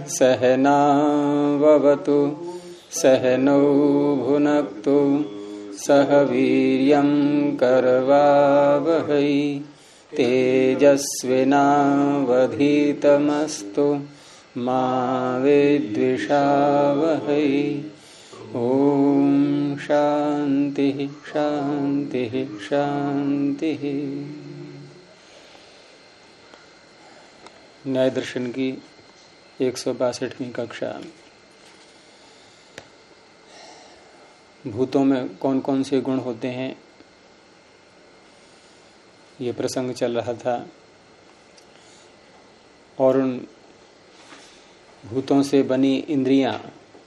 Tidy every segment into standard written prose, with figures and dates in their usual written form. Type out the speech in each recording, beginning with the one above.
सहनाववतु सहनौ भुनक्तु सह वीर्यं करवावहै तेजस्विनावधीतमस्तु मा विद्विषावहै। ओम शांति शांति शांति। न्याय दर्शन की 162वीं कक्षा। भूतों में कौन कौन से गुण होते हैं, ये प्रसंग चल रहा था। और उन भूतों से बनी इंद्रियां,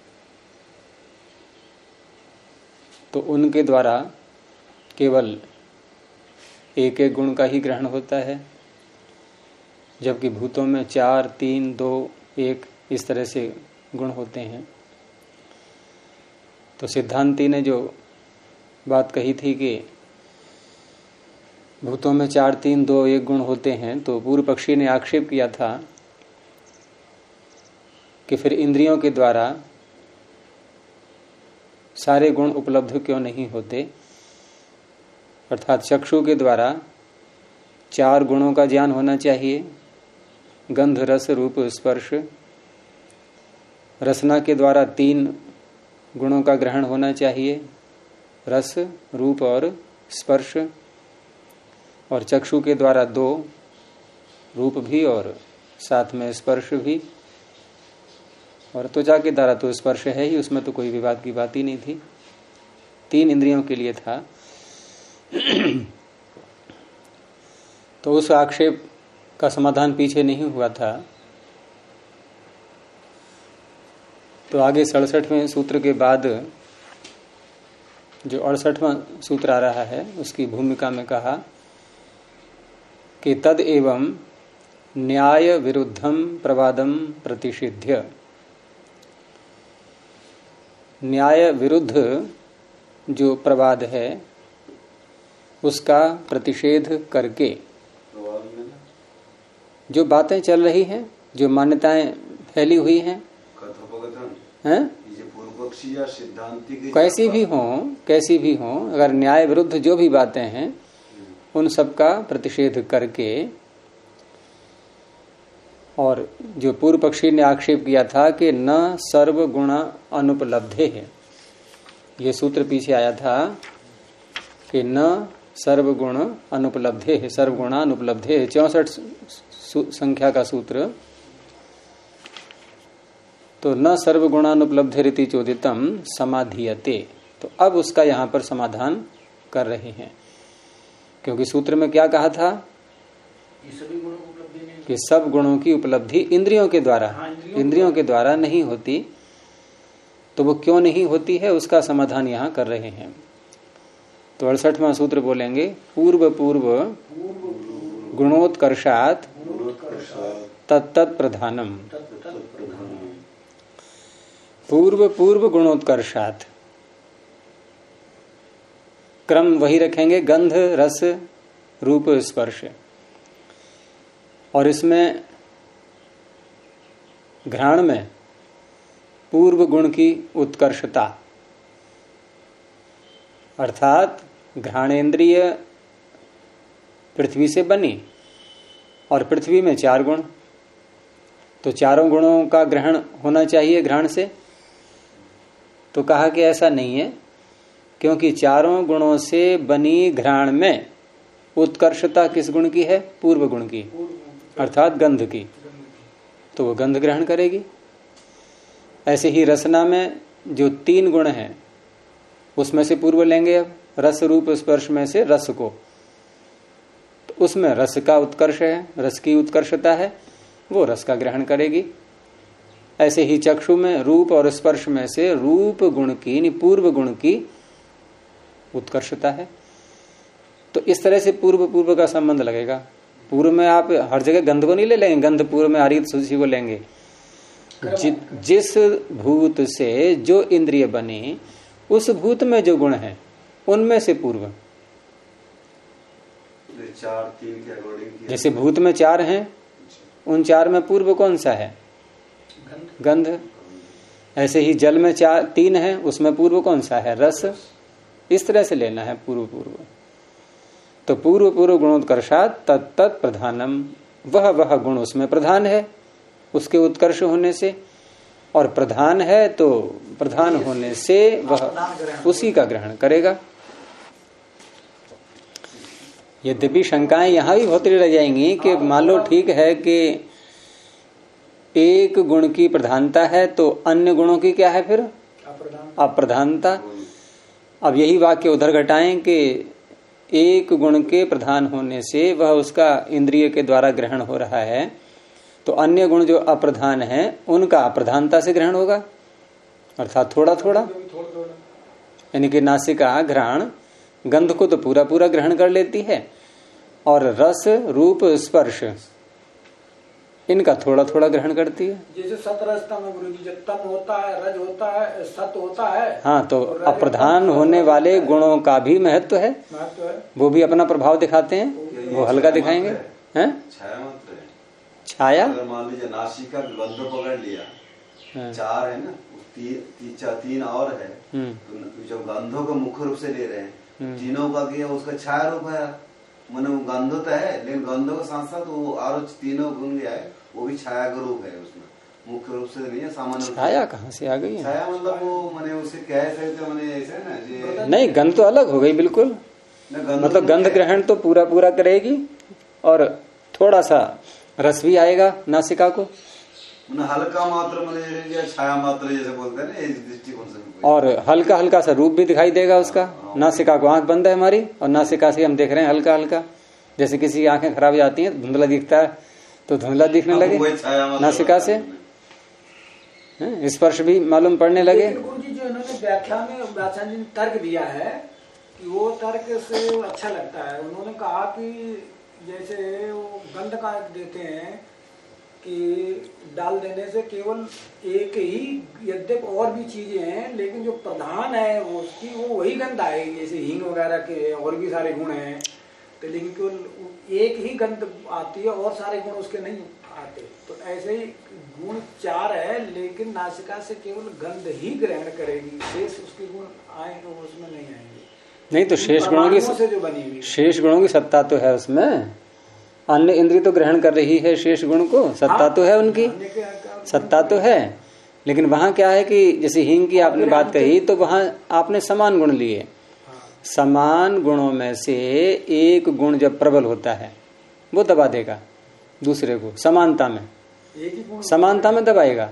तो उनके द्वारा केवल एक एक गुण का ही ग्रहण होता है, जबकि भूतों में 4, 3, 2, 1 इस तरह से गुण होते हैं। तो सिद्धांती ने जो बात कही थी कि भूतों में 4, 3, 2, 1 गुण होते हैं, तो पूर्व पक्षी ने आक्षेप किया था कि फिर इंद्रियों के द्वारा सारे गुण उपलब्ध क्यों नहीं होते। अर्थात चक्षु के द्वारा 4 गुणों का ज्ञान होना चाहिए, गंध रस रूप स्पर्श। रसना के द्वारा 3 गुणों का ग्रहण होना चाहिए, रस रूप और स्पर्श। और चक्षु के द्वारा 2, रूप भी और साथ में स्पर्श भी। और त्वचा के द्वारा तो स्पर्श है ही, उसमें तो कोई विवाद की बात ही नहीं थी, 3 इंद्रियों के लिए था। तो उस आक्षेप का समाधान पीछे नहीं हुआ था। तो आगे 67वें सूत्र के बाद जो 68वां सूत्र आ रहा है, उसकी भूमिका में कहा कि तद एवं न्याय विरुद्धम प्रवादम प्रतिषिध्य। न्याय विरुद्ध जो प्रवाद है उसका प्रतिषेध करके, जो बातें चल रही हैं, जो मान्यताएं फैली हुई हैं, कैसी भी हों, अगर न्याय विरुद्ध जो भी बातें हैं उन सब का प्रतिषेध करके। और जो पूर्व पक्षी ने आक्षेप किया था कि न सर्वगुण अनुपलब्धे है, ये सूत्र पीछे आया था कि न सर्वगुण अनुपलब्धे है, सर्वगुणा अनुपलब्धे है, 64 संख्या का सूत्र। तो न सर्वगुणानुपलब्धे रीति चोदितम समाधीयते। तो अब उसका यहां पर समाधान कर रहे हैं, क्योंकि सूत्र में क्या कहा था कि सब गुणों की उपलब्धि इंद्रियों के द्वारा नहीं होती। तो वो क्यों नहीं होती है, उसका समाधान यहां कर रहे हैं। तो 68वां सूत्र बोलेंगे, पूर्व पूर्व गुणोत्कर्षात् तत्तत् प्रधानम। पूर्व पूर्व गुणोत्कर्षात्, क्रम वही रखेंगे, गंध रस रूप स्पर्श। और इसमें घ्राण में पूर्व गुण की उत्कर्षता, अर्थात घ्राणेन्द्रिय पृथ्वी से बनी और पृथ्वी में 4 गुण, तो चारों गुणों का ग्रहण होना चाहिए घ्राण से। तो कहा कि ऐसा नहीं है, क्योंकि चारों गुणों से बनी घ्राण में उत्कर्षता किस गुण की है, पूर्व गुण की, अर्थात गंध की, तो वो गंध ग्रहण करेगी। ऐसे ही रसना में जो 3 गुण हैं उसमें से पूर्व लेंगे, अब रस रूप स्पर्श में से रस को, तो उसमें रस का उत्कर्ष है, रस की उत्कर्षता है, वो रस का ग्रहण करेगी। ऐसे ही चक्षु में रूप और स्पर्श में से रूप गुण की, पूर्व गुण की उत्कर्षता है। तो इस तरह से पूर्व पूर्व का संबंध लगेगा। पूर्व में आप हर जगह गंध को नहीं ले लेंगे, गंध पूर्व में हरित सूची को लेंगे। जिस भूत से जो इंद्रिय बनी, उस भूत में जो गुण है उनमें से पूर्व। 4, 3 के अकॉर्डिंग, जैसे भूत में 4 हैं, उन 4 में पूर्व कौन सा है, गंध। ऐसे ही जल में 3 है, उसमें पूर्व कौन सा है? रस। इस तरह से लेना है पूर्व पूर्व। तो पूर्व पूर्व गुणोत्कर्षात् तत्तत् प्रधानम, वह गुण उसमें प्रधान है उसके उत्कर्ष होने से, और प्रधान है तो प्रधान होने से वह उसी का ग्रहण करेगा। यद्यपि शंकाएं यहां भी बहुत रह जाएंगी कि मान लो ठीक है कि एक गुण की प्रधानता है तो अन्य गुणों की क्या है फिर? अप्रधानता। अब यही वाक्य उधर घटाएं कि एक गुण के प्रधान होने से वह उसका इंद्रिय के द्वारा ग्रहण हो रहा है, तो अन्य गुण जो अप्रधान है उनका अप्रधानता से ग्रहण होगा, अर्थात थोड़ा थोड़ा। यानी कि नासिका घ्राण गंध को तो पूरा पूरा ग्रहण कर लेती है, और रस रूप स्पर्श इनका थोड़ा थोड़ा ग्रहण करती है। जैसे सतरजतम में गुरु जी, जब तम होता है, रज होता है, सत होता है। हाँ, तो अप्रधान होने वाले गुणों का भी महत्व है, वो भी अपना प्रभाव दिखाते हैं, वो हल्का दिखाएंगे। हैं? छाया मान लीजिए नासिका गंध पकड़ लिया, 4 है ना, 3 और है, तो जब गंधों को मुख्य रूप से ले रहे हैं, तीनों का किया उसका छाया रूप है, मैंने वो गंधो तो है, लेकिन गंधों के साथ साथ वो और तीनों गुण लिया है, वो भी छाया का रूप है, उसमें मुख्य रूप से नहीं है, सामान्य। छाया कहाँ से आ गई है? छाया मतलब वो मैंने उसे कह सकते, मैंने ऐसे ना नहीं, गंध तो अलग हो गई बिल्कुल। मतलब गंध ग्रहण तो पूरा पूरा करेगी, और थोड़ा सा रस भी आएगा नासिका को, हल्का मात्र मैंने छाया मात्र जैसे बोलते हैं ना, इस दृष्टिकोण से, और हल्का हल्का सा रूप भी दिखाई देगा उसका। नासिका को आंख बंद है हमारी, और नासिका से हम देख रहे हैं हल्का हल्का, जैसे किसी की आंखें खराब हो जाती हैं, धुंधला दिखता है तो धुंधला दिखने लगे नासिका से, स्पर्श भी मालूम पड़ने लगे। गुरु जी जो इन्होंने व्याख्यान में तर्क दिया है कि वो तर्क से अच्छा लगता है। उन्होंने कहा कि जैसे वो गंध का देते हैं कि डाल देने से केवल एक ही, यद्यप और भी चीजें हैं, लेकिन जो प्रधान है वो उसकी वो वही गंध आएगी। जैसे हींग वगैरह के और भी सारे गुण हैं, तो लेकिन केवल एक ही गंध आती है और सारे गुण उसके नहीं आते। तो ऐसे ही गुण 4 है, लेकिन नासिका से केवल गंध ही ग्रहण करेगी, शेष उसके गुण आएंगे वो उसमें नहीं आएंगे। नहीं तो शेष गुणों की सत्ता तो है उसमें, अन्य इंद्रिय तो ग्रहण कर रही है शेष गुण को, सत्ता तो है उनकी, सत्ता तो है। लेकिन वहां क्या है कि जैसे हींग की आपने बात कही, तो वहां आपने समान गुण लिए, समान गुणों में से एक गुण जब प्रबल होता है वो दबा देगा दूसरे को, समानता में दबाएगा।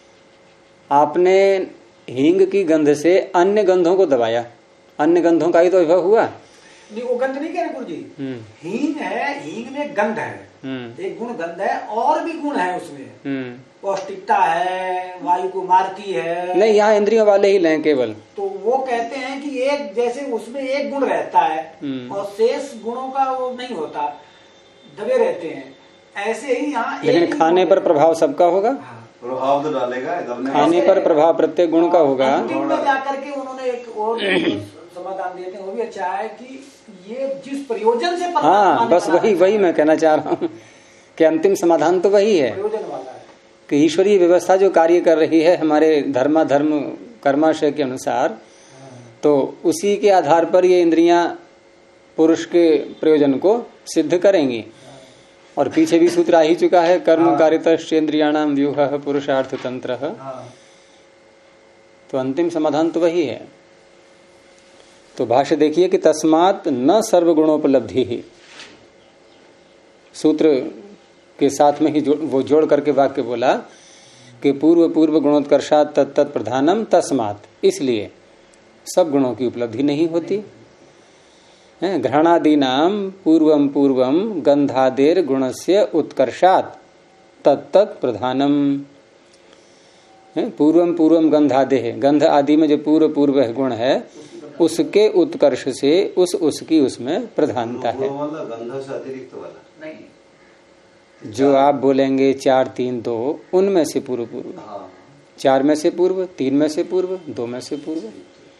आपने हींग की गंध से अन्य गंधों को दबाया, अन्य गंधों का ही तो विभव हुआ। नहीं, वो गंध नहीं कह रहे गुरु जी, हींग है, हींग में गंध है, एक गुण गंध है, और भी गुण है उसमें, पौष्टिकता है, वायु को मारती है। नहीं, यहाँ इंद्रियों वाले ही लें केवल। तो वो कहते हैं कि एक जैसे उसमें एक गुण रहता है और शेष गुणों का वो नहीं होता, दबे रहते हैं, ऐसे ही यहाँ। लेकिन खाने पर प्रभाव सबका होगा, प्रभाव तो डालेगा, खाने पर प्रभाव प्रत्येक गुण का होगा। अंतिम में जाकर के उन्होंने एक और समाधान देते हैं, वो भी अच्छा है कि ये जिस प्रयोजन से, हाँ बस वही मैं कहना चाह रहा हूँ कि अंतिम समाधान तो वही है प्रयोजन वाला है कि ईश्वरीय व्यवस्था जो कार्य कर रही है हमारे धर्म कर्माशय के अनुसार, तो उसी के आधार पर ये इंद्रियां पुरुष के प्रयोजन को सिद्ध करेंगी। और पीछे भी सूत्र आ ही चुका है, कर्म कारितश्च इंद्रियाणाम व्यूह पुरुषार्थ तंत्र। तो अंतिम समाधान तो वही है। तो भाष्य देखिए कि तस्मात् न सर्वगुणोपलब्धि ही, सूत्र के साथ में ही वो जोड़ करके वाक्य बोला कि पूर्व पूर्व गुणोत्कर्षात् तत्तत् प्रधानम तस्मात्, इसलिए सब गुणों की उपलब्धि नहीं होती। घ्राणादीनाम पूर्वम पूर्वम गंधादेर गुणस्य उत्कर्षात् तत्तत् प्रधानम। पूर्वम पूर्वम गंधादेह, गंध आदि में जो पूर्व पूर्व गुण है उसके उत्कर्ष से उसकी उसमें प्रधानता है। गंध से अतिरिक्त वाला नहीं, जो आप बोलेंगे 4 3 2 उनमें से पूर्व पूर्व, 4 में से पूर्व, 3 में से पूर्व, 2 में से पूर्व।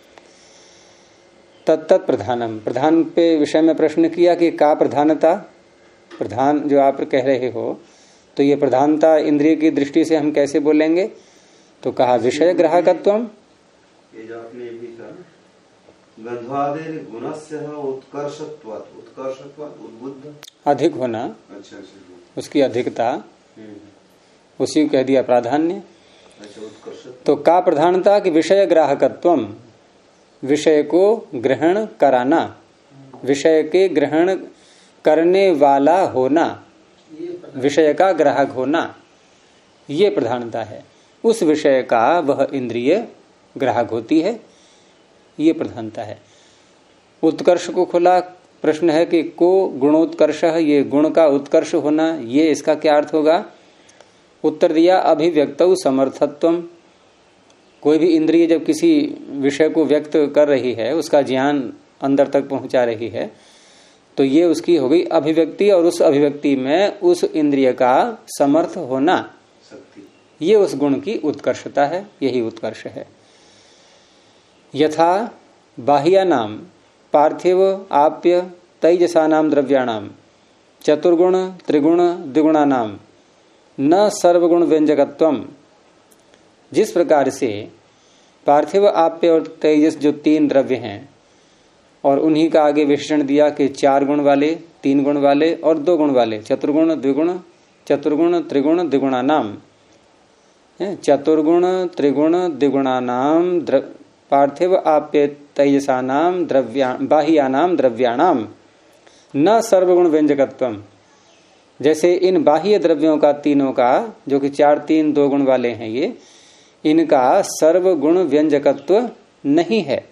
तत्तत् प्रधानम, प्रधान पे विषय में प्रश्न किया कि का प्रधानता, प्रधान जो आप कह रहे हो, तो ये प्रधानता इंद्रिय की दृष्टि से हम कैसे बोलेंगे? तो कहा विषय ग्राहकत्वम। ये जो आपने भी कहा गंधवादे गुणस्य उत्कर्षत्वात्, उत्कर्षत्वात् उद्बुद्ध, अधिक होना। अच्छा, उसकी अधिकता, उसी को कह दिया प्राधान्य। तो का प्रधानता कि विषय ग्राहकत्वम, विषय को ग्रहण कराना, विषय के ग्रहण करने वाला होना, विषय का ग्राहक होना, ये प्रधानता है। उस विषय का वह इंद्रिय ग्राहक होती है, ये प्रधानता है। उत्कर्ष को खुला प्रश्न है कि को गुणोत्कर्ष, ये गुण का उत्कर्ष होना, ये इसका क्या अर्थ होगा? उत्तर दिया अभिव्यक्तौ समर्थत्वम। कोई भी इंद्रिय जब किसी विषय को व्यक्त कर रही है, उसका ज्ञान अंदर तक पहुंचा रही है, तो ये उसकी हो गई अभिव्यक्ति, और उस अभिव्यक्ति में उस इंद्रिय का समर्थ होना, ये उस गुण की उत्कर्षता है, यही उत्कर्ष है। यथा बाह्यानाम पार्थिव आप्य तैजसानाम द्रव्याणाम चतुर्गुण त्रिगुण द्विगुणानाम न सर्वगुण व्यंजकत्वम। जिस प्रकार से पार्थिव आप्य और तेजस जो तीन द्रव्य हैं, और उन्हीं का आगे विशेषण दिया कि 4 गुण वाले, 3 गुण वाले और 2 गुण वाले, चतुर्गुण द्विगुण, चतुर्गुण त्रिगुण द्विगुणानाम, चतुर्गुण त्रिगुण द्विगुणानाम पार्थिव आप्य तैजसानाम बाह्यानाम द्रव्याणाम न सर्वगुण व्यंजकत्वम। जैसे इन बाह्य द्रव्यों का तीनों का, जो कि 4 3 2 गुण वाले हैं, ये इनका सर्वगुण व्यंजकत्व नहीं है।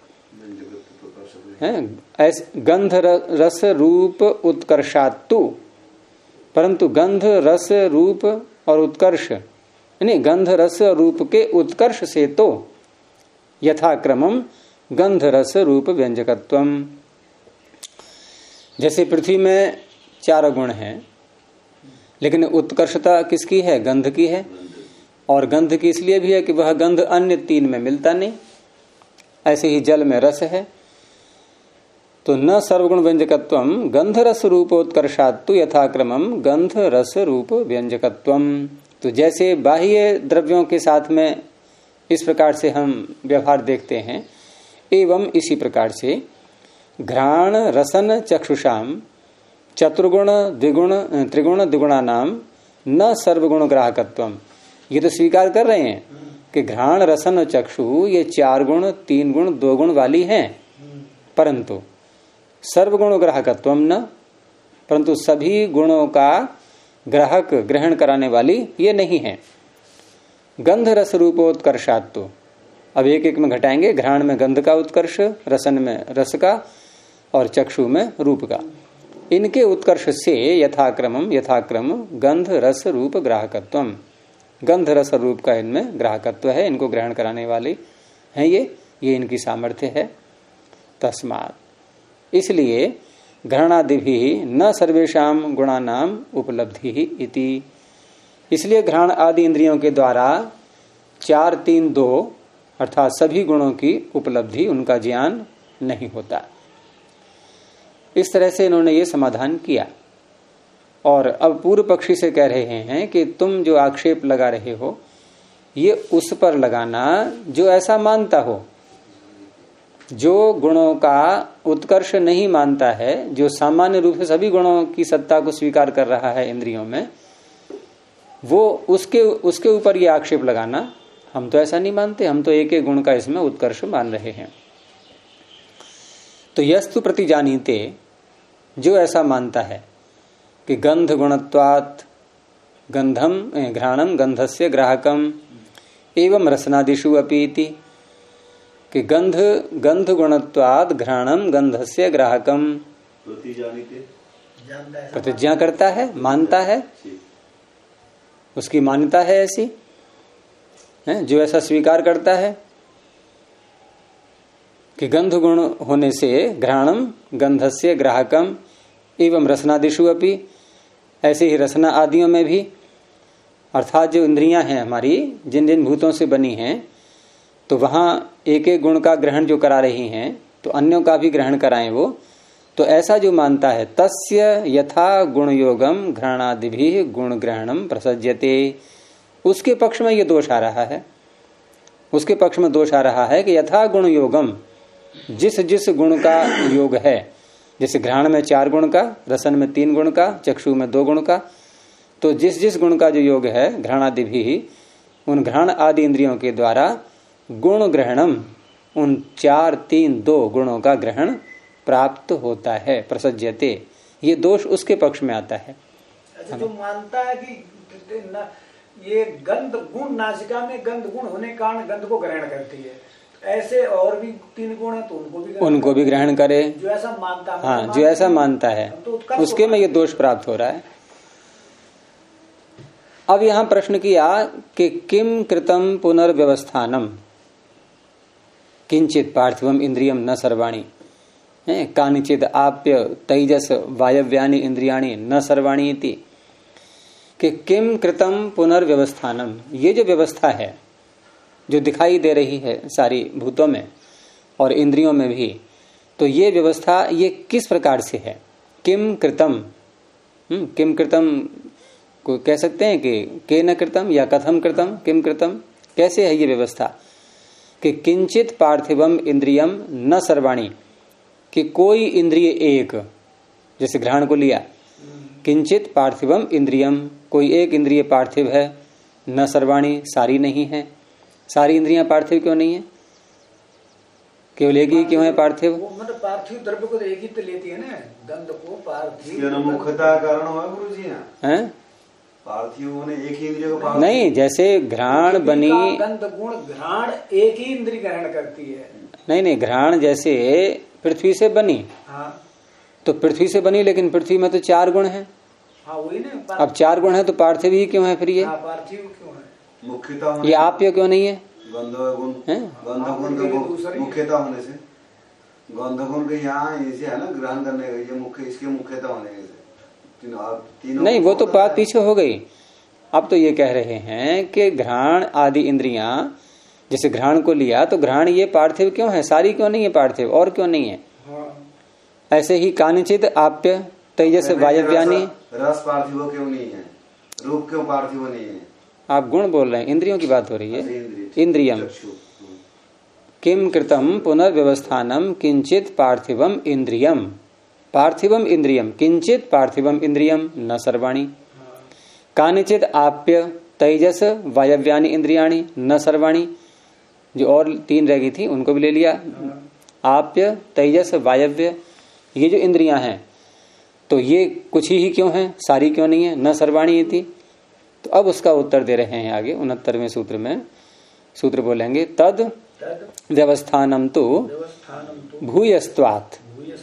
गंध रस रूप उत्कर्षात्तु, परंतु गंध रस रूप और उत्कर्ष, यानी गंध रस रूप के उत्कर्ष से तो यथाक्रमम गंध रस रूप व्यंजकत्वम। जैसे पृथ्वी में 4 गुण हैं, लेकिन उत्कर्षता किसकी है? गंध की है। और गंध की इसलिए भी है कि वह गंध अन्य 3 में मिलता नहीं। ऐसे ही जल में रस है, तो न सर्वगुण व्यंजकत्वम गंध रस रूपोत्कर्षात्तु यथाक्रमम गंध रस रूप व्यंजकत्वम। तो जैसे बाह्य द्रव्यों के साथ में इस प्रकार से हम व्यवहार देखते हैं, एवं इसी प्रकार से घ्राण रसन चक्षुषाम चतुर्गुण द्विगुण त्रिगुण द्विगुणानाम न सर्वगुण ग्राहकत्वम। ये तो स्वीकार कर रहे हैं कि घ्राण रसन और चक्षु ये 4 गुण 3 गुण 2 गुण वाली हैं, परंतु सर्वगुण ग्राहकत्वम न, परंतु सभी गुणों का ग्राहक ग्रहण कराने वाली ये नहीं है। गंध रस रूपोत्कर्षात्, तो अब एक एक में घटाएंगे। घ्राण में गंध का उत्कर्ष, रसन में रस का और चक्षु में रूप का, इनके उत्कर्ष से यथाक्रम गंध रस रूप ग्राहकत्वम, गंध रस रूप का इनमें ग्राहकत्व है, इनको ग्रहण कराने वाली है ये इनकी सामर्थ्य है। तस्मात्, इसलिए घ्राणादि भी न सर्वेषाम गुणानाम उपलब्धि ही इति। इसलिए घ्राण आदि इंद्रियों के द्वारा 4 3 2 अर्थात सभी गुणों की उपलब्धि, उनका ज्ञान नहीं होता। इस तरह से इन्होंने ये समाधान किया। और अब पूर्व पक्षी से कह रहे हैं कि तुम जो आक्षेप लगा रहे हो, ये उस पर लगाना जो ऐसा मानता हो, जो गुणों का उत्कर्ष नहीं मानता है, जो सामान्य रूप से सभी गुणों की सत्ता को स्वीकार कर रहा है इंद्रियों में, वो उसके ऊपर ये आक्षेप लगाना। हम तो ऐसा नहीं मानते, हम तो एक एक गुण का इसमें उत्कर्ष मान रहे हैं। तो यस्तु प्रतिजानीते, जो ऐसा मानता है कि गंध गुणत्वात् गंधम घ्राणम गंधस्य ग्राहकम एवं रसनादिषु अपीति, कि गंध गुणत्वात् घ्राणम गंधस्य ग्राहकम, प्रतिज्ञा करता है, मानता है, उसकी मान्यता है ऐसी है, जो ऐसा स्वीकार करता है कि गंध गुण होने से घ्राणम गंधस्य ग्राहकम एवं रसनादिषु अपि, ऐसे ही रसना आदियों में भी, अर्थात जो इंद्रियां हैं हमारी, जिन जिन भूतों से बनी हैं, तो वहां एक एक गुण का ग्रहण जो करा रही हैं, तो अन्यों का भी ग्रहण कराएं वो, तो ऐसा जो मानता है, तस्य यथा गुण योगम घ्राणादिभि गुण ग्रहणम प्रसज्यते, उसके पक्ष में ये दोष आ रहा है। उसके पक्ष में दोष आ रहा है कि यथा गुण योगम, जिस जिस गुण का योग है, जैसे घ्राण में 4 गुण का, रसन में 3 गुण का, चक्षु में 2 गुण का, तो जिस जिस गुण का जो योग है घ्राणादिभि, उन घ्राण आदि इंद्रियों के द्वारा गुण ग्रहणम, उन 4, 3, 2 गुणों का ग्रहण प्राप्त होता है, प्रसज्यते। ये दोष उसके पक्ष में आता है। अच्छा, जो मानता है कि ये गंध गुण, नासिका में गंध गुण होने के कारण गंध को ग्रहण करती है, ऐसे और भी 3 गुण है तो उनको भी ग्रहण करे, जो ऐसा मानता है। हाँ, जो ऐसा मानता है तो उसके में ये दोष प्राप्त हो रहा है। अब यहां प्रश्न किया कि किम कृतम पुनर्व्यवस्थानम किंचित पार्थिवम इंद्रियम न सर्वाणी, कानिचित आप्य तेजस वायव्यानि इंद्रियाणि न सर्वाणी इति, कि किम कृतम पुनर्व्यवस्थानम, ये जो व्यवस्था है जो दिखाई दे रही है सारी भूतों में और इंद्रियों में भी, तो ये व्यवस्था ये किस प्रकार से है। किम कृतम, किम कृतम को कह सकते हैं कि के न कृतम या कथम कृतम, किम कृतम, कैसे है ये व्यवस्था कि किंचित पार्थिवम इंद्रियम न सर्वाणी, कि कोई इंद्रिय एक, जैसे घ्राण को लिया, किंचित पार्थिवम इंद्रियम, कोई एक इंद्रिय पार्थिव है, न सर्वाणी, सारी नहीं है। सारी इंद्रियां पार्थिव क्यों नहीं है, केवल एक ही क्यों है पार्थिव? मतलब पार्थिव द्रव्य को एक ही तो लेती है ना, गंध को पार्थिव मुख्यता कारण हुआ गुरु जी हैं, पार्थिव होने एक ही इंद्रिय को नहीं, जैसे घ्राण बनी, गंध गुण घ्राण एक ही इंद्रिय ग्रहण करती है। नहीं, घ्राण जैसे पृथ्वी से बनी, हाँ, तो पृथ्वी से बनी, लेकिन पृथ्वी में तो 4 गुण है। हाँ, वही ना, अब 4 गुण है तो पार्थिव ही क्यों है फिर ये? पार्थिव क्यों है? मुख्यता ये आप्य क्यों नहीं है? गंधगुण, गंधगुण के मुख्यता होने से, गंधगुण के यहाँ ऐसे है ना ग्रहण करने का, ये मुख्य, इसके मुख्यता होने से तीनों नहीं, वो तो बात पीछे हो गई। अब तो ये कह रहे हैं कि घ्राण आदि इंद्रियां, जैसे घ्राण को लिया तो घ्राण ये पार्थिव क्यों है, सारी क्यों नहीं है पार्थिव, और क्यों नहीं है? ऐसे ही कानिचित आप्य तेजस वायव्यानि, रस पार्थिव क्यों नहीं है, रूप क्यों पार्थिव नहीं है? आप गुण बोल रहे हैं, इंद्रियों की बात हो रही है। इंद्रियम किम कृतम पुनर्व्यवस्थानम किंचित पार्थिवम इंद्रियम, पार्थिवम इंद्रियम, किंचित पार्थिवम इंद्रियम न सर्वाणी, कानिचित आप्य तेजस वायव्यानि इंद्रियाणि न सर्वाणी, जो और 3 रह गई थी उनको भी ले लिया। आप्य तेजस वायव्य, ये जो इंद्रियां हैं तो ये कुछ ही क्यों हैं, सारी क्यों नहीं है, न सर्वाणी थी। तो अब उसका उत्तर दे रहे हैं आगे 69वें सूत्र में। सूत्र बोलेंगे, तद व्यवस्थानम तो भूयस्त्वात्,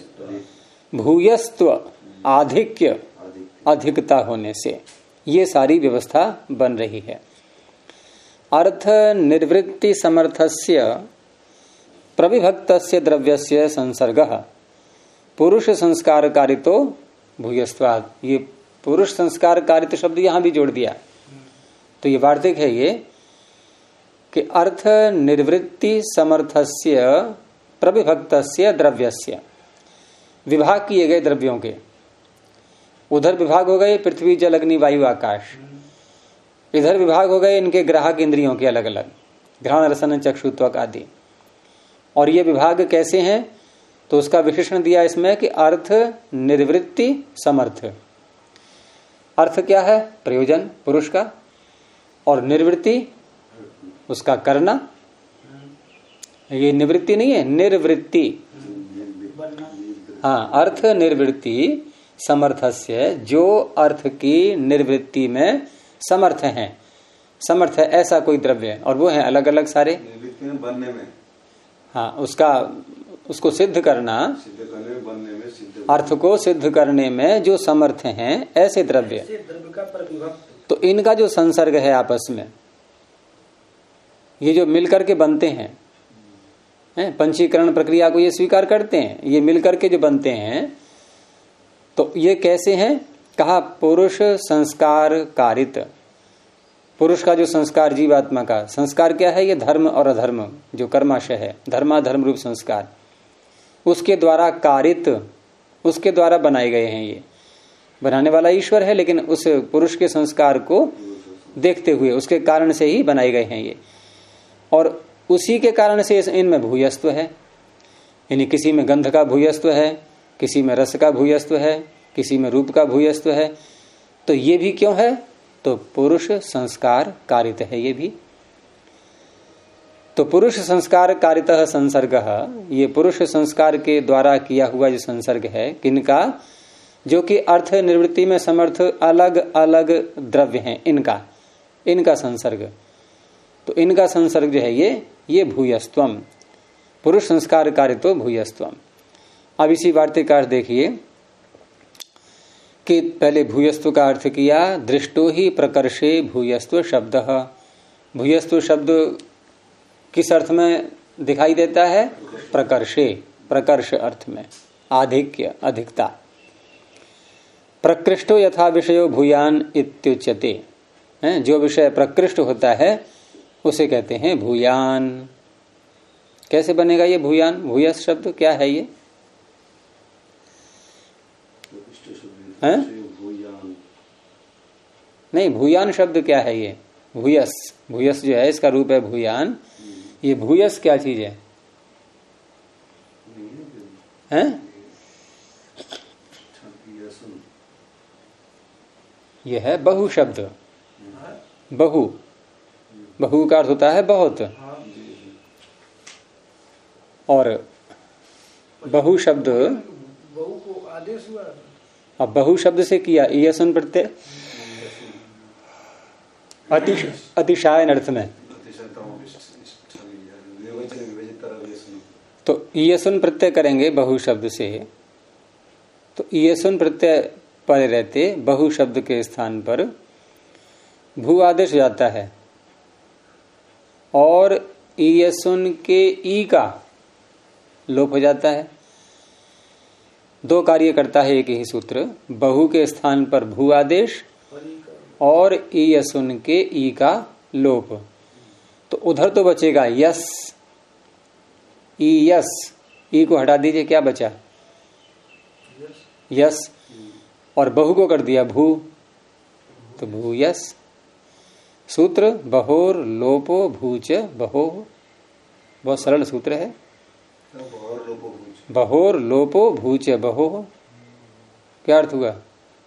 भूयस्त्व आधिक्य, अधिकता होने से ये सारी व्यवस्था बन रही है। अर्थ निर्वृत्ति समर्थस्य प्रविभक्तस्य द्रव्यस्य संसर्गः पुरुष संस्कारकारितो भूयस्त्वात्, ये पुरुष संस्कारकारित शब्द यहां भी जोड़ दिया, तो ये वार्तिक है ये कि अर्थ निर्वृत्ति समर्थस्य प्रविभक्तस्य द्रव्यस्य, विभाग किए गए द्रव्यों के, उधर विभाग हो गए पृथ्वी जल अग्नि वायु आकाश, इधर विभाग हो गए इनके ग्राहक इंद्रियों के अलग अलग, घ्राण रसन चक्षु त्वक आदि। और ये विभाग कैसे हैं, तो उसका विशेषण दिया इसमें कि अर्थ निर्वृत्ति समर्थ। अर्थ क्या है, प्रयोजन पुरुष का, और निर्वृत्ति उसका करना, ये निवृत्ति नहीं है, निर्वृत्ति। हाँ, अर्थ निर्वृत्ति समर्थस्य, जो अर्थ की निर्वृत्ति में समर्थ है, समर्थ है ऐसा कोई द्रव्य, और वो है अलग अलग सारे बनने में, हाँ, उसको सिद्ध करना, बनने में, अर्थ को सिद्ध करने में जो समर्थ हैं ऐसे द्रव्य, तो इनका जो संसर्ग है आपस में, ये जो मिलकर के बनते हैं, पंचीकरण प्रक्रिया को ये स्वीकार करते हैं, ये मिलकर के जो बनते हैं, तो ये कैसे हैं, कहा पुरुष संस्कार कारित। पुरुष का जो संस्कार, जीवात्मा का संस्कार क्या है, ये धर्म और अधर्म जो कर्माशय है, धर्माधर्म रूप संस्कार, उसके द्वारा कारित, उसके द्वारा बनाए गए हैं। ये बनाने वाला ईश्वर है, लेकिन उस पुरुष के संस्कार को देखते हुए उसके कारण से ही बनाए गए हैं ये। और उसी के कारण से इनमें भूयस्त्व है, यानी किसी में गंध का भूयस्त्व है, किसी में रस का भूयस्त्व है, किसी में रूप का भूयस्त्व है। तो ये भी क्यों है? तो पुरुष संस्कार कारित है ये भी। तो पुरुष संस्कार कारितः संसर्गः, ये पुरुष संस्कार के द्वारा किया हुआ जो संसर्ग है, किनका? जो कि अर्थ निवृत्ति में समर्थ अलग अलग द्रव्य हैं, इनका संसर्ग। तो इनका संसर्ग जो है ये भूयस्त्वम, पुरुष संस्कार कारितो भूयस्त्वम। अब इसी वार्तिका देखिए कि पहले भूयस्त्व का अर्थ किया, दृष्टो ही प्रकर्षे भूयस्त्व शब्द। भूयस्त्व शब्द किस अर्थ में दिखाई देता है? प्रकर्षे, प्रकर्ष अर्थ में, आधिक्य, अधिकता। प्रकृष्टो यथा विषयो भूयान इत्युच्यते, जो विषय प्रकृष्ट होता है उसे कहते हैं भूयान। कैसे बनेगा ये भूयान? भूयस शब्द क्या है ये? हैं? नहीं, भूयान शब्द क्या है ये? भूयस, भूयस जो है इसका रूप है भूयान। ये भूयस क्या चीज है? हैं? यह है बहु शब्द। बहु, बहु का अर्थ होता है बहुत। और बहु शब्द, बहु को आदेश हुआ। अब बहु शब्द से किया ईयसन प्रत्यय अतिशायन अर्थ में, तो ईयसन प्रत्यय करेंगे बहु शब्द से, तो ईयसन प्रत्यय परे रहते बहु शब्द के स्थान पर भू आदेश हो जाता है, और ईयसन के ई का लोप हो जाता है। दो कार्य करता है एक ही सूत्र, बहु के स्थान पर भू आदेश और ईयसन के ई का लोप। तो उधर तो बचेगा यस, ई यस, ई को हटा दीजिए, क्या बचा? यस। और बहु को कर दिया भू, तो भू यस। सूत्र बहोर लोपो भूच बहो, बहुत सरल सूत्र है। बहोर लोपो भूच बहो, क्या अर्थ हुआ?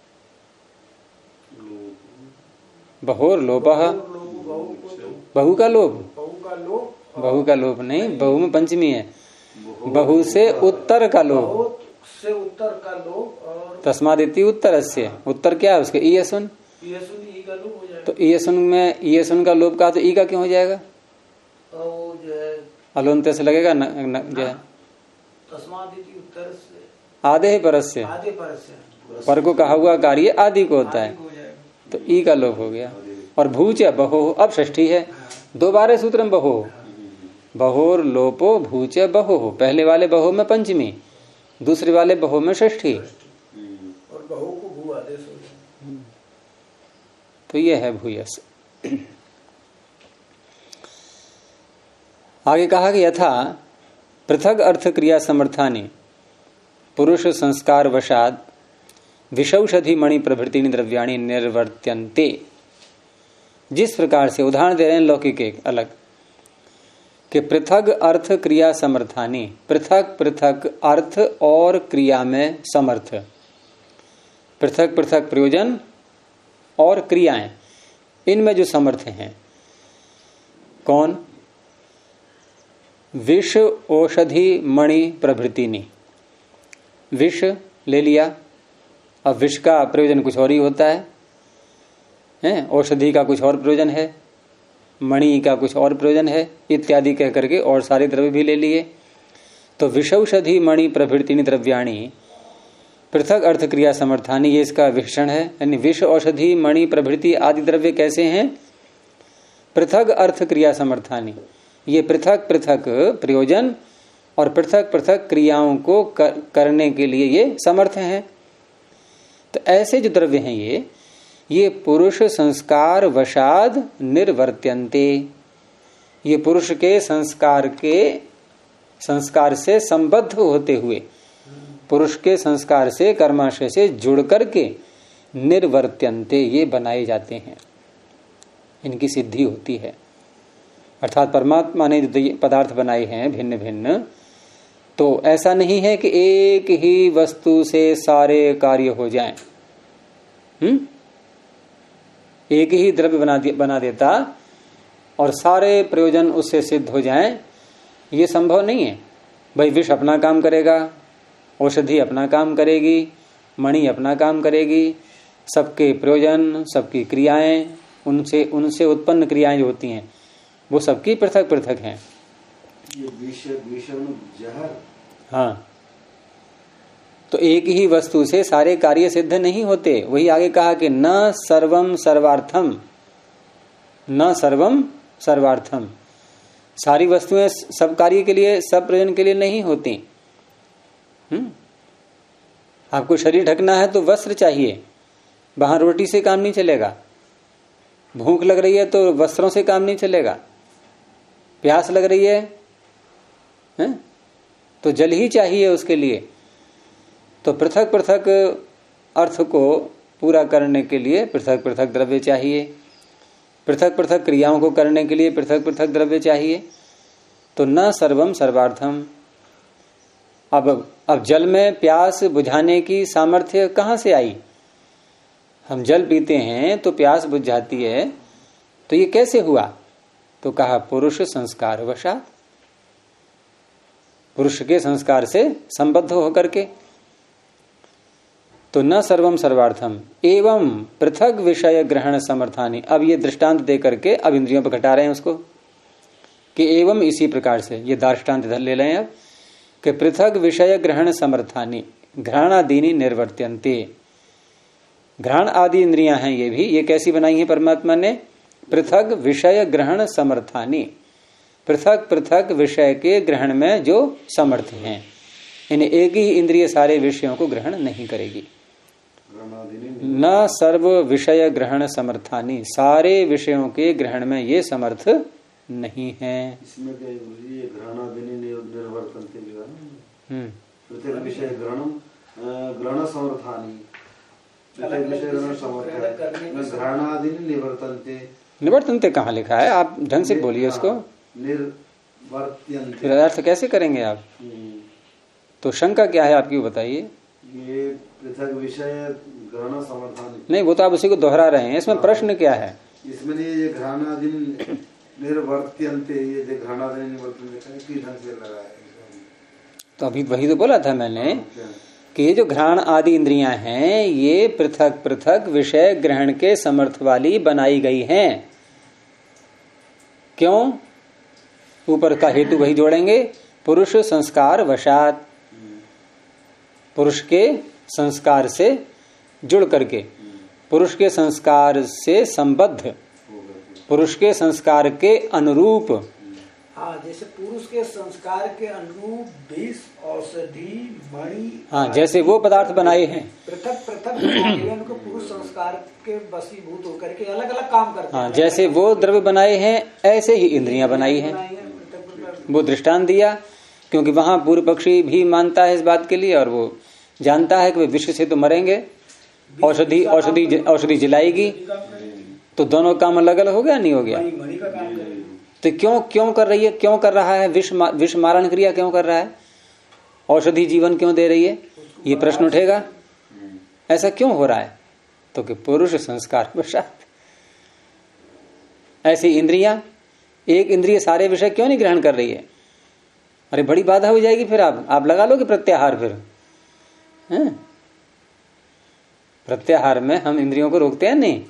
बहोर लोपः, बहु का लोप, बहु का लोप नहीं, बहु में पंचमी है, बहु से उत्तर का लोप, से उत्तर का लोप। और तस्मादिति उत्तरस्य, उत्तर क्या है उसके? ईयसन, ई का लोप हो जाएगा। तो ईयसन में ईयसन का लोप का, तो ई का क्यों हो जाएगा? वो जो है अलोन्त से लगेगा जो है तस्मादिति उत्तर से, आधे परस से, आधे परस से, पर को कहा हुआ कार्य आदि को होता है, तो ई का लोप हो गया। और भूच बहो, अब षष्ठी है, दोबारा सूत्र में बहो, बहोर लोपो भूच बहो, पहले वाले बहो में पंचमी, दूसरे वाले बहो में षष्ठी, और बहो को भू आदेश हो गया। तो यह है भूयस। आगे कहा कि यथा पृथक अर्थ क्रिया समर्थानि पुरुष संस्कार वशाद विषौषधि मणि प्रभृति द्रव्याणि निर्वर्त्यन्ते। जिस प्रकार से उदाहरण दे रहे हैं लौकिक एक अलग, कि पृथक अर्थ क्रिया समर्थानि, पृथक पृथक अर्थ और क्रिया में समर्थ, पृथक पृथक प्रयोजन और क्रियाएं, इनमें जो समर्थ हैं कौन? विष औषधि मणि प्रभृतिनि। विष ले लिया, अब विष का प्रयोजन कुछ और ही होता है, औषधि का कुछ और प्रयोजन है, मणि का कुछ और प्रयोजन है, इत्यादि कह करके और सारे द्रव्य भी ले लिए। तो विषौषधि मणि प्रभृतिनि द्रव्याणि पृथक अर्थ क्रिया समर्थानी, ये इसका विशेषण है। यानी विष औषधि मणि प्रभृति आदि द्रव्य कैसे हैं? पृथक अर्थ क्रिया समर्थानी, ये पृथक पृथक प्रयोजन और पृथक पृथक क्रियाओं को करने के लिए ये समर्थ हैं। तो ऐसे जो द्रव्य हैं ये पुरुष संस्कार वशाद निर्वर्त्यन्ते, ये पुरुष के संस्कार से संबद्ध होते हुए, पुरुष के संस्कार से, कर्माशय से जुड़ करके निर्वर्त्यन्ते, ये बनाए जाते हैं, इनकी सिद्धि होती है। अर्थात परमात्मा ने जो पदार्थ बनाए हैं भिन्न भिन्न, तो ऐसा नहीं है कि एक ही वस्तु से सारे कार्य हो जाएं। एक ही द्रव्य बना देता और सारे प्रयोजन उससे सिद्ध हो जाएं, ये संभव नहीं है। भाई विष अपना काम करेगा, औषधि अपना काम करेगी, मणि अपना काम करेगी, सबके प्रयोजन, सबकी क्रियाएं, उनसे उत्पन्न क्रियाएं जो होती हैं वो सबकी पृथक पृथक हैं। ये विषम जहर, हाँ, तो एक ही वस्तु से सारे कार्य सिद्ध नहीं होते। वही आगे कहा कि न सर्वम सर्वार्थम, न सर्वम सर्वार्थम, सारी वस्तुएं सब कार्य के लिए, सब प्रयोजन के लिए नहीं होती। आपको शरीर ढकना है तो वस्त्र चाहिए, वहां रोटी से काम नहीं चलेगा। भूख लग रही है तो वस्त्रों से काम नहीं चलेगा। प्यास लग रही है तो जल ही चाहिए उसके लिए। तो पृथक पृथक अर्थ को पूरा करने के लिए पृथक पृथक द्रव्य चाहिए, पृथक पृथक क्रियाओं को करने के लिए पृथक पृथक द्रव्य चाहिए। तो न सर्वम सर्वार्थम। अब जल में प्यास बुझाने की सामर्थ्य कहाँ से आई? हम जल पीते हैं तो प्यास बुझ जाती है, तो ये कैसे हुआ? तो कहा पुरुष संस्कार वशात, पुरुष के संस्कार से संबद्ध होकर के। तो न सर्वम सर्वार्थम एवं पृथक विषय ग्रहण समर्थानी। अब ये दृष्टांत दे करके अब इंद्रियों पर घटा रहे हैं उसको कि एवं इसी प्रकार से, ये दृष्टांत इधर ले रहे हैं अब कि पृथक विषय ग्रहण समर्थानी घ्राणादीनि निर्वर्त्यन्ते। घ्राण आदि इंद्रियां हैं ये कैसी बनाई है परमात्मा ने? पृथक विषय ग्रहण समर्थानी, पृथक पृथक विषय के ग्रहण में जो समर्थ हैं। इन्हें एक ही इंद्रिय सारे विषयों को ग्रहण नहीं करेगी। न सर्व विषय ग्रहण समर्थानी, सारे विषयों के ग्रहण में ये समर्थ नहीं है। इसमें क्या ये निर्वर्तन्ते पृथक विषय ग्रहण समर्थानी, निवर्तन्ते कहाँ लिखा है? आप ढंग से बोलिए उसको। फिर अर्थ कैसे करेंगे आप? तो शंका क्या है आपकी, बताइए। ये पृथक विषय ग्रहण समर्थानी नहीं, वो तो आप उसी को दोहरा रहे हैं। इसमें प्रश्न क्या है? इसमें ये घ्राणादीन निर्वर्त्यन्ते, ये घ्राणादीन निर्वर्त्यन्ते किस ढंग से लगा है? तो अभी वही तो बोला था मैंने कि ये जो घ्राण आदि इंद्रियां हैं ये पृथक पृथक विषय ग्रहण के समर्थ वाली बनाई गई हैं। क्यों? ऊपर का हेतु वही जोड़ेंगे, पुरुष संस्कार वशात, पुरुष के संस्कार से जुड़ करके, पुरुष के संस्कार से संबद्ध, पुरुष के संस्कार के अनुरूप। हाँ, जैसे पुरुष के संस्कार के अनुरूप विष, औषधि, मणि, हाँ, जैसे वो पदार्थ बनाए हैं पृथक पृथक उनको पुरुष संस्कार के वशीभूत होकर के अलग अलग काम करते हैं। हाँ, जैसे वो द्रव्य बनाए हैं ऐसे ही इंद्रियां बनाई हैं। वो दृष्टांत दिया क्योंकि वहां पूर्व पक्षी भी मानता है इस बात के लिए, और वो जानता है कि वे विष से तो मरेंगे, औषधि जलाएगी, तो दोनों काम अलग अलग हो गया, नहीं हो गया? तो क्यों कर रही है, क्यों कर रहा है? विष मारण क्रिया क्यों कर रहा है? औषधि जीवन क्यों दे रही है? ये प्रश्न उठेगा, ऐसा क्यों हो रहा है? तो कि पुरुष संस्कार वशात। ऐसी इंद्रियां, एक इंद्रिय सारे विषय क्यों नहीं ग्रहण कर रही है? अरे बड़ी बाधा हो जाएगी। फिर आप लगा लोगे प्रत्याहार। फिर प्रत्याहार में हम इंद्रियों को रोकते हैं नहीं?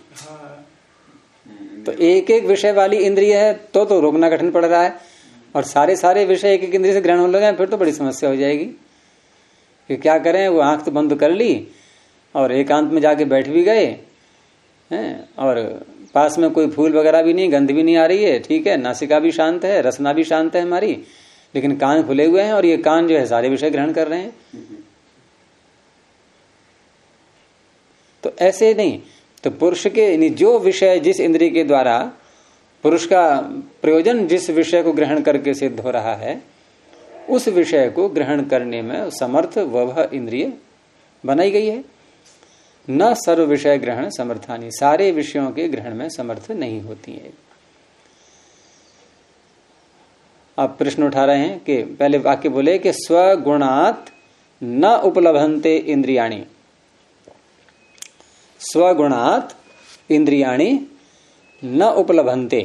तो एक एक विषय वाली इंद्रिय है तो रोकना कठिन पड़ रहा है, और सारे विषय एक एक इंद्रिय से ग्रहण होने लगे फिर तो बड़ी समस्या हो जाएगी कि क्या करें। वो आंख तो बंद कर ली और एकांत में जाके बैठ भी गए हैं, और पास में कोई फूल वगैरह भी नहीं, गंध भी नहीं आ रही है, ठीक है, नासिका भी शांत है, रसना भी शांत है हमारी, लेकिन कान खुले हुए हैं और ये कान जो है सारे विषय ग्रहण कर रहे हैं। तो ऐसे नहीं। तो पुरुष के जो विषय जिस इंद्रिय के द्वारा पुरुष का प्रयोजन जिस विषय को ग्रहण करके सिद्ध हो रहा है, उस विषय को ग्रहण करने में समर्थ वह इंद्रिय बनाई गई है। न सर्व विषय ग्रहण समर्थानी, सारे विषयों के ग्रहण में समर्थ नहीं होती है। अब प्रश्न उठा रहे हैं कि पहले वाक्य बोले कि स्वगुणात न उपलभन्ते इंद्रियाणि, स्वगुणात इंद्रियाणि न उपलभन्ते।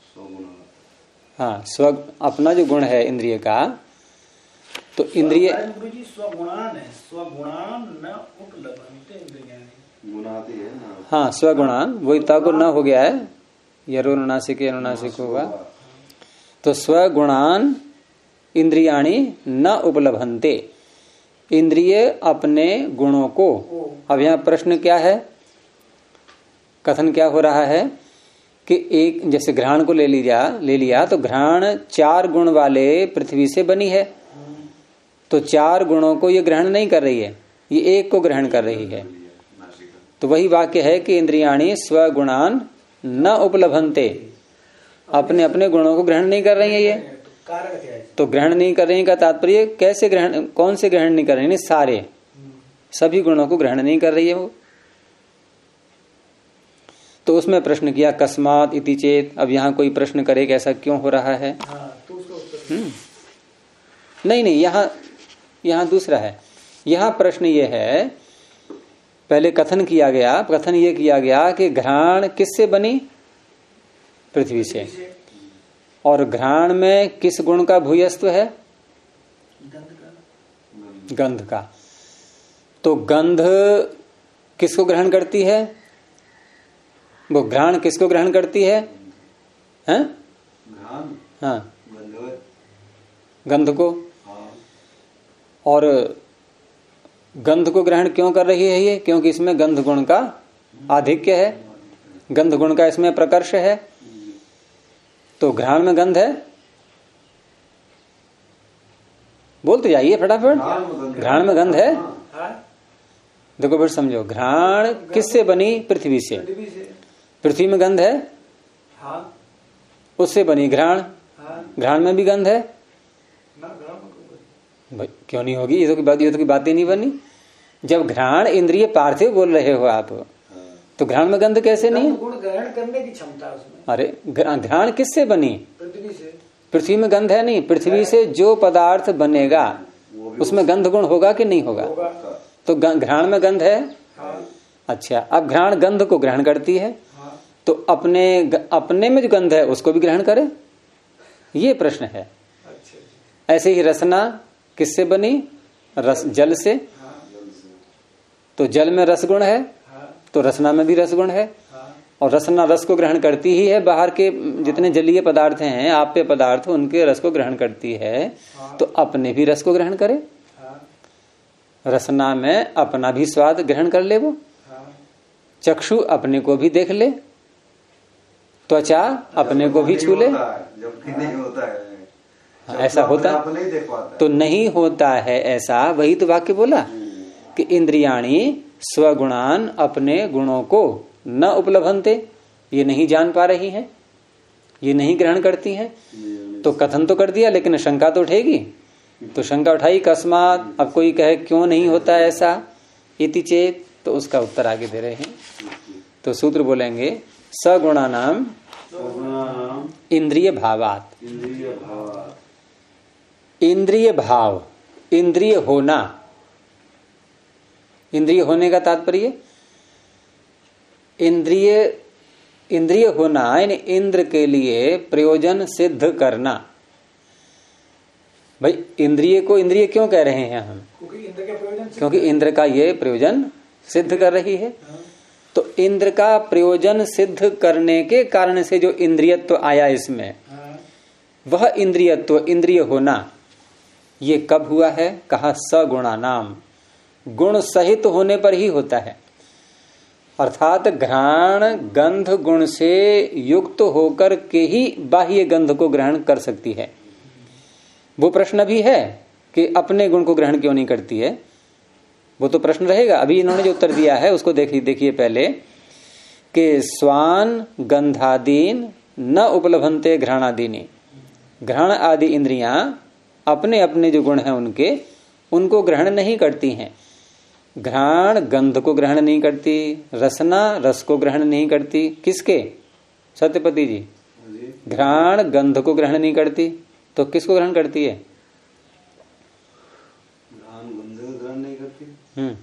हाँ, स्व अपना जो गुण है इंद्रिय का, तो इंद्रिय स्वगुणान है, स्वगुणान न उपलभन्ते इंद्रियाणि, गुणाती है ना। हाँ, स्वगुणान वही ताको न हो गया है, यरोनुनासिक अनुनासिक होगा। तो स्वगुणान इंद्रियाणि न उपलभन्ते, इंद्रिय अपने गुणों को। अब यहाँ प्रश्न क्या है, कथन क्या हो रहा है कि एक जैसे घ्राण को ले लिया तो घ्राण 4 गुण वाले पृथ्वी से बनी है, तो 4 गुणों को ये ग्रहण नहीं कर रही है, ये एक को ग्रहण कर रही है। तो वही वाक्य है कि इंद्रियाणि स्वगुणान न उपलभन्ते, अपने अपने गुणों को ग्रहण नहीं कर रही है ये। तो ग्रहण नहीं कर रही का तात्पर्य कैसे ग्रहण, कौन से ग्रहण नहीं कर रही है? सारे, सभी गुणों को ग्रहण नहीं कर रही है वो। तो उसमें प्रश्न किया कस्मात इति चेत। अब यहाँ कोई प्रश्न करे कि ऐसा क्यों हो रहा है? नहीं, यहाँ दूसरा है। यहाँ प्रश्न ये है, पहले कथन किया गया कि घ्राण किससे बनी? पृथ्वी से। और घ्राण में किस गुण का भूयस्त्व है? गंध का। तो गंध किसको ग्रहण करती है? वो घ्राण किसको ग्रहण करती है? हैं? हाँ, गंध को। और गंध को ग्रहण क्यों कर रही है ये? क्योंकि इसमें गंध गुण का आधिक्य है, गंध गुण का इसमें प्रकर्ष है। तो घ्राण में गंध है, बोलते जाइए फटाफट। घ्राण में गंध है। देखो फिर समझो, घ्राण किससे बनी? पृथ्वी से। पृथ्वी में गंध है, उससे बनी घ्राण। घ्राण में भी गंध है भाई, क्यों नहीं होगी? ये तो की बातें नहीं बनी। जब घ्राण इंद्रिय पार्थिव बोल रहे हो आप, तो घ्राण में गंध कैसे नहीं? गुण ग्रहण करने की क्षमता उसमें। अरे घ्राण किससे बनी? पृथ्वी से। पृथ्वी में गंध है नहीं। पृथ्वी से जो पदार्थ बनेगा उसमें गंध गुण होगा कि नहीं होगा? तो घ्राण में गंध है। अच्छा, अब घ्राण गंध को ग्रहण करती है, तो अपने में जो गंध है उसको भी ग्रहण करे, ये प्रश्न है। ऐसे ही रसना किससे बनी? जल से। तो जल में रसगुण है, तो रसना में भी रसगुण है। और रसना रस को ग्रहण करती ही है, बाहर के जितने जलीय पदार्थ हैं, आप्य पदार्थ, उनके रस को ग्रहण करती है। तो अपने भी रस को ग्रहण करे। रसना में अपना भी स्वाद ग्रहण कर ले वो। चक्षु अपने को भी देख ले, त्वचा अपने को भी छू ले। जबकि नहीं होता है ऐसा होता तो नहीं होता है ऐसा। वही तो वाक्य बोला कि इंद्रियाणी स्वगुणान, अपने गुणों को न उपलभन्ते, ये नहीं जान पा रही हैं, ये नहीं ग्रहण करती हैं। तो कथन तो कर दिया, लेकिन शंका तो उठेगी। तो शंका उठाई कस्मात। अब कोई कहे क्यों नहीं होता ऐसा? इति चेत। तो उसका उत्तर आगे दे रहे हैं। तो सूत्र बोलेंगे सगुणानाम इंद्रिय भावात। इंद्रिय भाव, इंद्रिय होना, इंद्रिय होने का तात्पर्य इंद्रिय होना, यानी इंद्र के लिए प्रयोजन सिद्ध करना। भाई इंद्रिय को इंद्रिय क्यों कह रहे हैं हम? क्योंकि इंद्र का ये प्रयोजन सिद्ध कर रही है। तो इंद्र का प्रयोजन सिद्ध करने के कारण से जो इंद्रियत्व आया इसमें, वह इंद्रियत्व, इंद्रिय होना, ये कब हुआ है? कहा सगुणा नाम, गुण सहित होने पर ही होता है। अर्थात घ्राण गंध गुण से युक्त होकर के ही बाह्य गंध को ग्रहण कर सकती है। वो प्रश्न भी है कि अपने गुण को ग्रहण क्यों नहीं करती है, वो तो प्रश्न रहेगा। अभी इन्होंने जो उत्तर दिया है उसको देखिए पहले कि स्वान गंधादीन न उपलभन्ते घ्राणादीनी। घ्राण आदि इंद्रियां अपने अपने जो गुण हैं उनको ग्रहण नहीं करती हैं। घ्राण गंध को ग्रहण नहीं करती, रसना रस को ग्रहण नहीं करती। किसके? सत्यपति जी। घ्राण गंध को ग्रहण नहीं करती तो किसको ग्रहण करती है? घ्राण गंध को ग्रहण नहीं करती।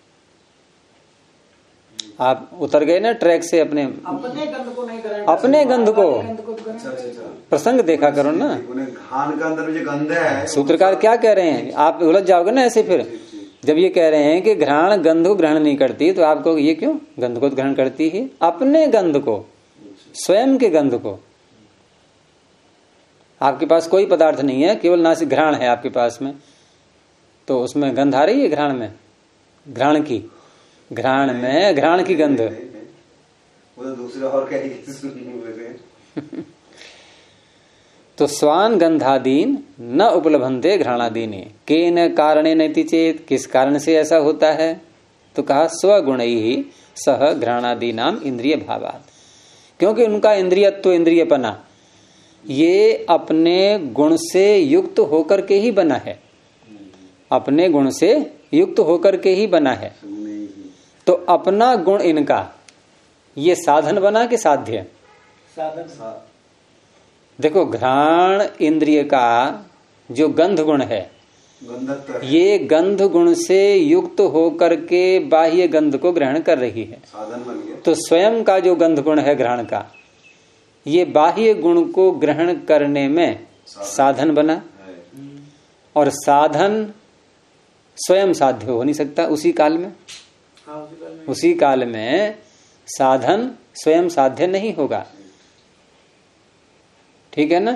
आप उतर गए ना ट्रैक से। अपने गंध को नहीं ग्रहण, अपने गंध को प्रसंग देखा करो ना। घ्राण का अंदर जो गंध है, सूत्रकार क्या कह रहे हैं? आप उलझ जाओगे ना ऐसे। फिर जब ये कह रहे हैं कि घ्राण गंध को ग्रहण नहीं करती तो आप कहोगे ये क्यों? गंध को ग्रहण करती है, अपने गंध को, स्वयं के गंध को। आपके पास कोई पदार्थ नहीं है, केवल नासिक घ्राण है आपके पास में, तो उसमें गंध आ रही है घ्राण में, घ्राण की, घ्राण में घ्राण की गंध। वो तो दूसरा और कहेगी। तो स्वान गंधादीन न उपलब्धन्ते घ्राणादीने केन कारणे नैति चेत, किस कारण से ऐसा होता है? तो कहा स्वगुण ही सह घ्राणादीनाम इंद्रिय भावात, क्योंकि उनका इंद्रियत्व, इंद्रियपना ये अपने गुण से युक्त होकर के ही बना है, अपने गुण से युक्त होकर के ही बना है। तो अपना गुण इनका ये साधन बना कि साध्य? साधन। देखो घ्राण इंद्रिय का जो गंध गुण है, ये गंध गुण से युक्त होकर के बाह्य गंध को ग्रहण कर रही है, साधन बन गया। तो स्वयं का जो गंध गुण है घ्राण का, ये बाह्य गुण को ग्रहण करने में साधन बना। और साधन स्वयं साध्य हो नहीं सकता उसी काल में। उसी काल में साधन स्वयं साध्य नहीं होगा। ठीक है ना?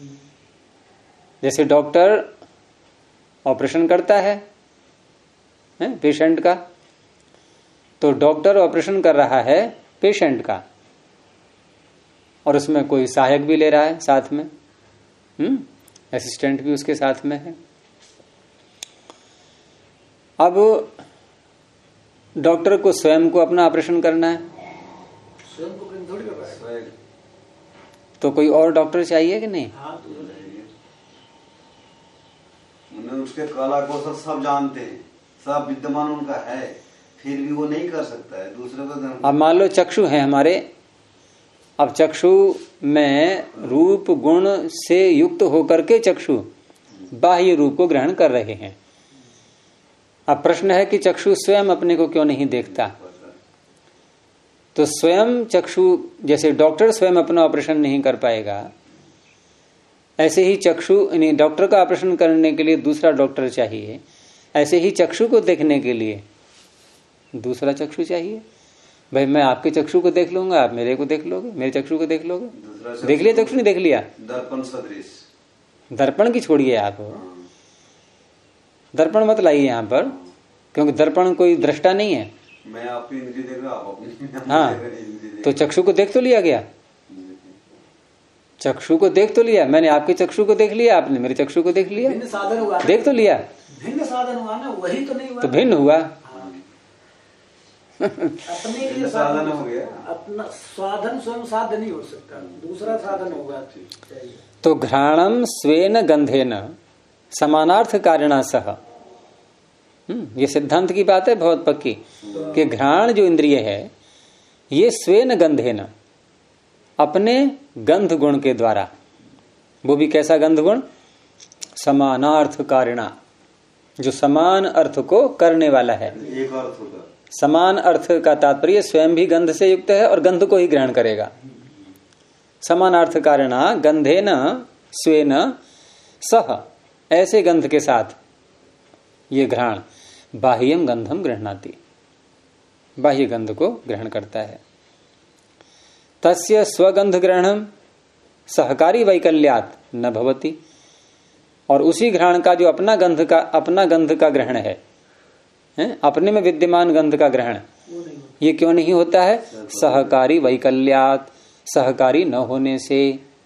जैसे डॉक्टर ऑपरेशन करता है पेशेंट का, तो डॉक्टर ऑपरेशन कर रहा है पेशेंट का और उसमें कोई सहायक भी ले रहा है साथ में, असिस्टेंट भी उसके साथ में है। अब डॉक्टर को स्वयं को अपना ऑपरेशन करना है, स्वयं को थोड़ी कर रहा है, तो कोई और डॉक्टर चाहिए कि नहीं? उसके कला कौशल सब जानते हैं, सब विद्यमान उनका है, फिर भी वो नहीं कर सकता है दूसरे को। अब मान लो चक्षु है हमारे, अब चक्षु में रूप गुण से युक्त होकर के चक्षु बाह्य रूप को ग्रहण कर रहे हैं। अब प्रश्न है कि चक्षु स्वयं अपने को क्यों नहीं देखता? तो स्वयं चक्षु, जैसे डॉक्टर स्वयं अपना ऑपरेशन नहीं कर पाएगा, ऐसे ही चक्षु, डॉक्टर का ऑपरेशन करने के लिए दूसरा डॉक्टर चाहिए, ऐसे ही चक्षु को देखने के लिए दूसरा चक्षु चाहिए। भाई मैं आपके चक्षु को देख लूंगा, आप मेरे को देख लोगे, मेरे चक्षु को देख लोगे। देख लिया चक्षु? नहीं देख लिया? दर्पण सदृश। दर्पण की छोड़िए आप, दर्पण मत लाइए यहाँ पर, क्योंकि दर्पण कोई दृष्टा नहीं है। मैं आपकी इंद्रिय देख रहा हूं, आप अपनी। हाँ, तो चक्षु को देख तो लिया गया, चक्षु को देख तो लिया, मैंने आपके चक्षु को देख लिया, आपने मेरे चक्षु को देख लिया, भिन्न साधन हुआ, देख तो लिया, भिन्न साधन हुआ ना, वही तो नहीं हुआ, तो भिन्न हुआ। अपने लिए साधन हो गया, अपना साधन स्वयं साध्य नहीं हो सकता, दूसरा साधन होगा। तो घ्राणम स्वेन गंधेन समानार्थ कारिणा सह, ये सिद्धांत की बात है बहुत पक्की, कि घ्राण जो इंद्रिय है ये स्वेन गंधेन, अपने गंध गुण के द्वारा, वो भी कैसा गंध गुण? समानार्थ कारिणा, जो समान अर्थ को करने वाला है। एक अर्थ होगा, समान अर्थ का तात्पर्य स्वयं भी गंध से युक्त है और गंध को ही ग्रहण करेगा। समानार्थ कारिणा गंधेन स्वेन सह, ऐसे गंध के साथ ये घ्राण बाह्यम गंधम गृह्णाति, बाह्य गंध को ग्रहण करता है। तस्य स्वगंध ग्रहणम सहकारी वैकल्यात न भवति, और उसी घ्राण का जो अपना गंध का ग्रहण है, अपने में विद्यमान गंध का ग्रहण, ये क्यों नहीं होता है? सहकारी वैकल्यात, सहकारी न होने से।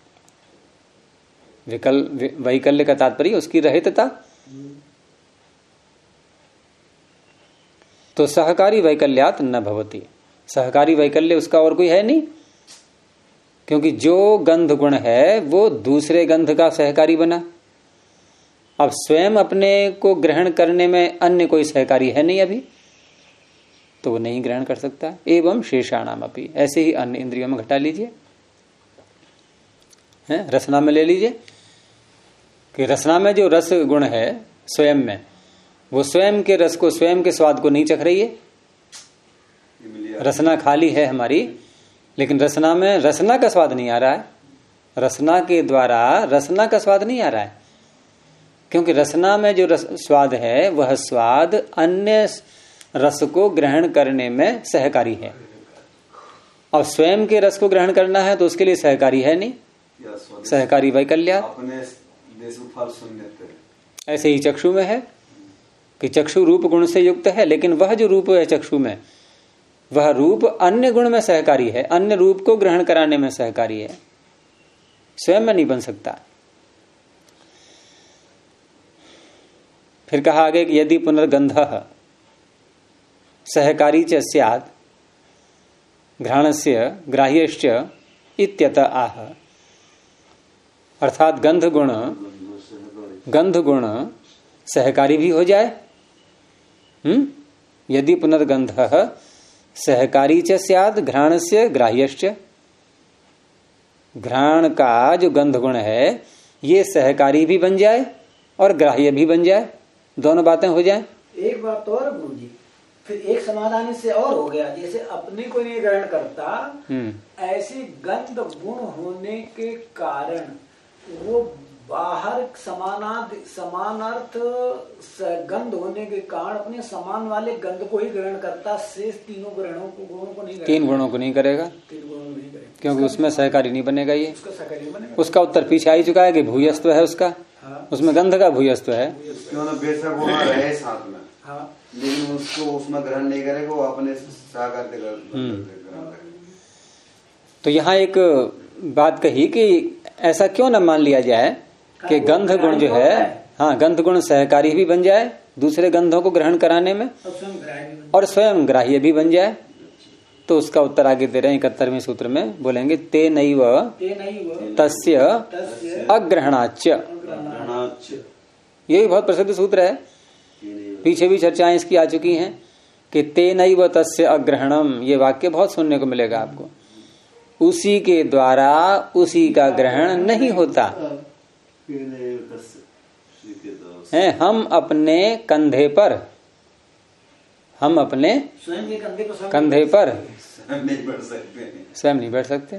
वैकल्य का तात्पर्य उसकी रहितता। तो सहकारी वैकल्यात न भवति, सहकारी वैकल्य उसका और कोई है नहीं, क्योंकि जो गंध गुण है वो दूसरे गंध का सहकारी बना। अब स्वयं अपने को ग्रहण करने में अन्य कोई सहकारी है नहीं अभी, तो वो नहीं ग्रहण कर सकता। एवं शेषाणाम अपि, ऐसे ही अन्य इंद्रियों में घटा लीजिए, हैं रसना में ले लीजिए कि रसना में जो रस गुण है स्वयं में, वो स्वयं के रस को, स्वयं के स्वाद को नहीं चख रही है। रसना खाली है हमारी, लेकिन रसना में रसना का स्वाद नहीं आ रहा है। रसना के द्वारा रसना का स्वाद नहीं आ रहा है, क्योंकि रसना में जो स्वाद है वह स्वाद अन्य रस को ग्रहण करने में सहकारी है। अब स्वयं के रस को ग्रहण करना है तो उसके लिए सहकारी है नहीं, सहकारी वैकल्य। ऐसे ही चक्षु में है कि चक्षु रूप गुण से युक्त है, लेकिन वह जो रूप है चक्षु में, वह रूप अन्य गुण में सहकारी है, अन्य रूप को ग्रहण कराने में सहकारी है, स्वयं में नहीं बन सकता। फिर कहा आगे कि यदि पुनर्गंधः सहकारी च स्यात् घ्राणस्य ग्राह्यश्च इत्यतः आह, अर्थात गंध गुण सहकारी भी हो जाए। यदि पुनर्गंधः सहकारी च स्यात् घ्राणस्य ग्राह्यश्च, घ्राण का जो गंध गुण है ये सहकारी भी बन जाए और ग्राह्य भी बन जाए, दोनों बातें हो जाए। एक बात तो और गुरु जी, फिर एक समाधान इससे और हो गया, जैसे अपने को नहीं ग्रहण करता, ऐसे गंध गुण होने के कारण वो बाहर समानार्थ गंध होने के कारण अपने समान वाले गंध को ही ग्रहण करता, शेष तीनों ग्रहणों को गुणों को नहीं, तीन गुणों को नहीं करेगा, क्योंकि उसमें सहकारी नहीं बनेगा। ये उसका उत्तर पीछे आ ही चुका है कि भूयस्त्व है उसका, उसमें गंध का भूयस्त्व है। बेशक वहाँ रहे साथ में, लेकिन उसको उसमें ग्रहण नहीं करेगा, वो अपने तो यहाँ एक बात कही कि ऐसा क्यों न मान लिया जाए कि गंध गुण जो है, हाँ गंध गुण सहकारी भी बन जाए दूसरे गंधों को ग्रहण कराने में, और स्वयं ग्राह्य भी बन जाए। तो उसका उत्तर आगे दे रहे हैं 71वें सूत्र में, बोलेंगे ते नैव तस्य अग्रहणाच्च। ये भी बहुत प्रसिद्ध सूत्र है, पीछे भी चर्चाएं इसकी आ चुकी हैं कि ते नैव तस्य अग्रहणम, ये वाक्य बहुत सुनने को मिलेगा आपको। उसी के द्वारा उसी का ग्रहण नहीं होता है। हम अपने कंधे पर, हम अपने कंधे पर स्वयं नहीं बैठ सकते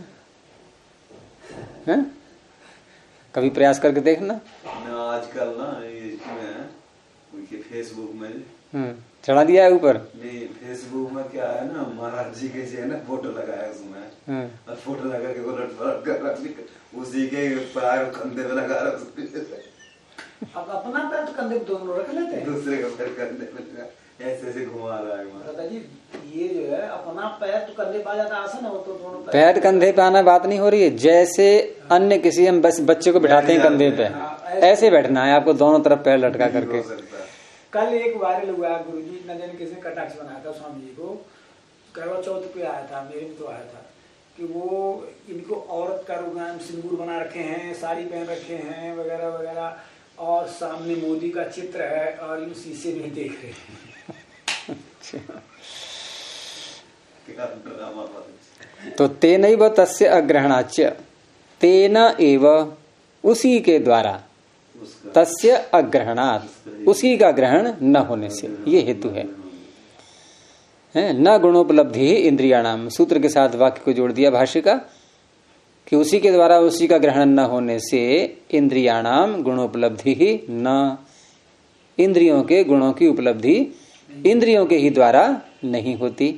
हैं? कभी प्रयास करके देखना। आजकल ना ये फेसबुक में चढ़ा दिया है ऊपर, नहीं फेसबुक में क्या है ना, महाराज जी के जो है ना फोटो लगाया उसमें, और फोटो लगा के उलट कर उसी के पैर कंधे पे लगा रहा। अब अपना पैर तो कंधे पे दोनों रख लेते हैं, दूसरे का पैर कंधे पे ऐसे ऐसे घुमा रहा है दादाजी। ये जो है अपना पैर तो कंधे पे आ जाता, आसन हो तो दोनों पैर कंधे पे आना बात नहीं हो रही है। जैसे अन्य किसी हम बस बच्चे को बिठाते हैं कंधे पे, ऐसे बैठना है आपको, दोनों तरफ पैर लटका करके। कल एक वायरल हुआ गुरुजी, न जाने किसने कटाक्ष बनाया था स्वामी जी को, करवा चौथ पे आया था, मेरे में तो आया था कि वो इनको औरत का रूप सिंदूर बना रखे हैं, साड़ी पहन रखे हैं वगैरह वगैरह, और सामने मोदी का चित्र है और इन शीशे में देख रहे हैं। तो तेनैव तस्य अग्रहणाच्च, तेन एव उसी के द्वारा, तस्य अग्रहणात् उसी का ग्रहण न होने से, ये हेतु है। न गुणोपलब्धि इंद्रियाणाम, सूत्र के साथ वाक्य को जोड़ दिया भाष्य का कि उसी के द्वारा उसी का ग्रहण न होने से इंद्रियाणाम गुणोपलब्धि ही न, इंद्रियों के गुणों की उपलब्धि इंद्रियों के ही द्वारा नहीं होती।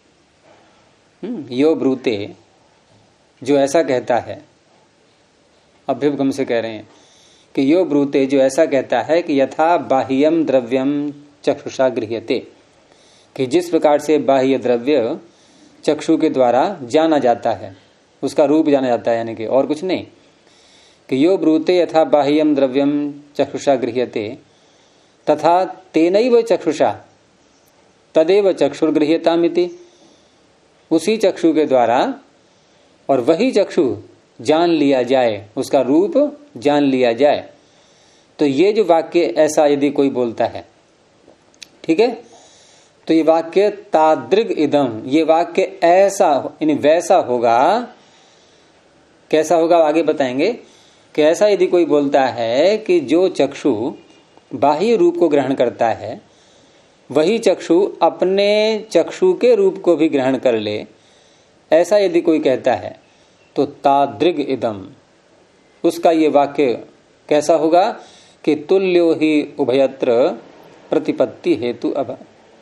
यो ब्रूते, जो ऐसा कहता है, अभ्युपगम से कह रहे हैं कि यो ब्रूते, जो ऐसा कहता है कि यथा बाह्यम द्रव्यम चक्षुषा गृह्यते, कि जिस प्रकार से बाह्य द्रव्य चक्षु के द्वारा जाना जाता है, उसका रूप जाना जाता है, यानी कि और कुछ नहीं, कि यो ब्रूते यथा बाह्यम द्रव्यम चक्षुषा गृह्यते तथा तेनैव चक्षुषा तदेव चक्षुर्गृह्यतामिति, उसी चक्षु के द्वारा और वही चक्षु जान लिया जाए, उसका रूप जान लिया जाए, तो ये जो वाक्य ऐसा यदि कोई बोलता है, ठीक है, तो ये वाक्य तादृग इदम, ये वाक्य ऐसा यानी वैसा होगा। कैसा होगा आगे बताएंगे कि ऐसा यदि कोई बोलता है कि जो चक्षु बाह्य रूप को ग्रहण करता है वही चक्षु अपने चक्षु के रूप को भी ग्रहण कर ले, ऐसा यदि कोई कहता है तो तादृग इदम, उसका ये वाक्य कैसा होगा कि तुल्यो ही उभयत्र प्रतिपत्ति हेतु अब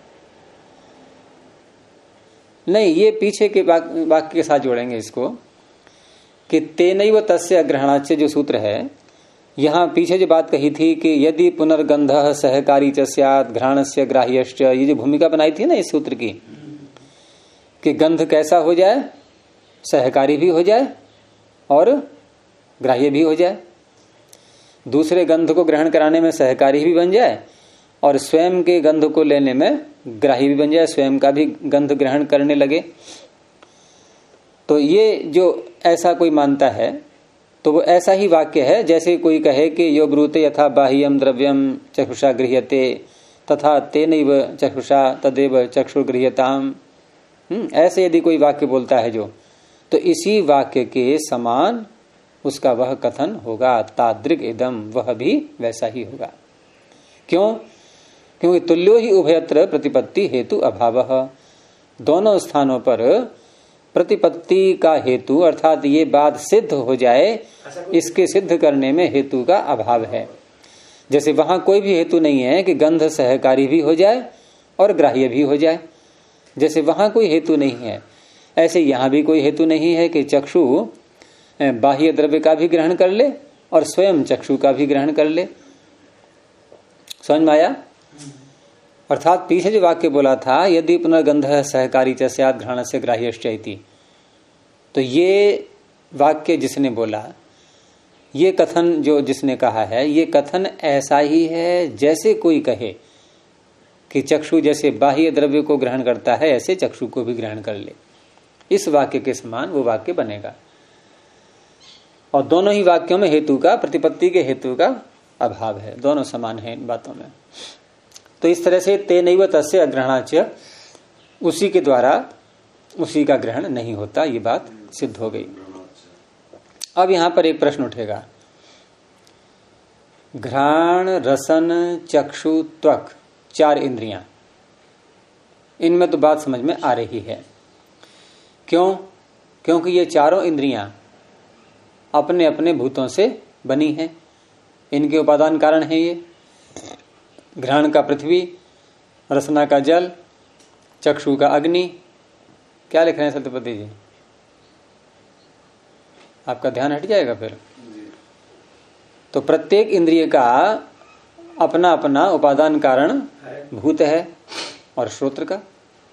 नहीं, ये पीछे के वाक्य के साथ जोड़ेंगे इसको कि तेनैव तस्य ग्रहणाच्य जो सूत्र है, यहां पीछे जो बात कही थी कि यदि पुनर्गंधः सहकारी च स्यात् घ्राणस्य ग्राह्यश्च, ये जो भूमिका बनाई थी ना इस सूत्र की कि गंध कैसा हो जाए, सहकारी भी हो जाए और ग्राह्य भी हो जाए, दूसरे गंध को ग्रहण कराने में सहकारी भी बन जाए और स्वयं के गंध को लेने में ग्राही भी बन जाए, स्वयं का भी गंध ग्रहण करने लगे। तो ये जो ऐसा कोई मानता है तो वो ऐसा ही वाक्य है जैसे कोई कहे कि यो ब्रूते यथा बाह्यम द्रव्यम चक्षुषा गृह्यते तथा तेनैव चक्षुषा तदेव चक्षुर्गृह्यताम। ऐसे यदि कोई वाक्य बोलता है जो, तो इसी वाक्य के समान उसका वह कथन होगा, तादृग इदम, वह भी वैसा ही होगा। क्यों? क्योंकि तुल्यो ही उभयत्र प्रतिपत्ति हेतु अभावः, दोनों स्थानों पर प्रतिपत्ति का हेतु अर्थात ये बात सिद्ध हो जाए, इसके सिद्ध करने में हेतु का अभाव है। जैसे वहां कोई भी हेतु नहीं है कि गंध सहकारी भी हो जाए और ग्राह्य भी हो जाए, जैसे वहां कोई हेतु नहीं है, ऐसे यहां भी कोई हेतु नहीं है कि चक्षु बाह्य द्रव्य का भी ग्रहण कर ले और स्वयं चक्षु का भी ग्रहण कर ले। समझ में आया? अर्थात पीछे जो वाक्य बोला था यदि पुनर्गंधः सहकारी च स्यात् घ्राणस्य ग्राह्यश्च इति, तो ये वाक्य जिसने बोला, ये कथन जो जिसने कहा है, ये कथन ऐसा ही है जैसे कोई कहे कि चक्षु जैसे बाह्य द्रव्य को ग्रहण करता है ऐसे चक्षु को भी ग्रहण कर ले, इस वाक्य के समान वो वाक्य बनेगा। और दोनों ही वाक्यों में हेतु का, प्रतिपत्ति के हेतु का अभाव है, दोनों समान है इन बातों में। तो इस तरह से तेनैव तस्य अग्रहणाच्य, उसी के द्वारा उसी का ग्रहण नहीं होता, ये बात सिद्ध हो गई। अब यहां पर एक प्रश्न उठेगा, घ्राण रसन चक्षु त्वक, चार इंद्रियां, इनमें तो बात समझ में आ रही है। क्यों? क्योंकि ये चारों इंद्रियां अपने अपने भूतों से बनी हैं, इनके उपादान कारण है ये। घ्राण का पृथ्वी, रसना का जल, चक्षु का अग्नि। क्या लिख रहे हैं सत्यपति जी? आपका ध्यान हट जाएगा फिर। तो प्रत्येक इंद्रिय का अपना अपना उपादान कारण भूत है। और श्रोत्र का?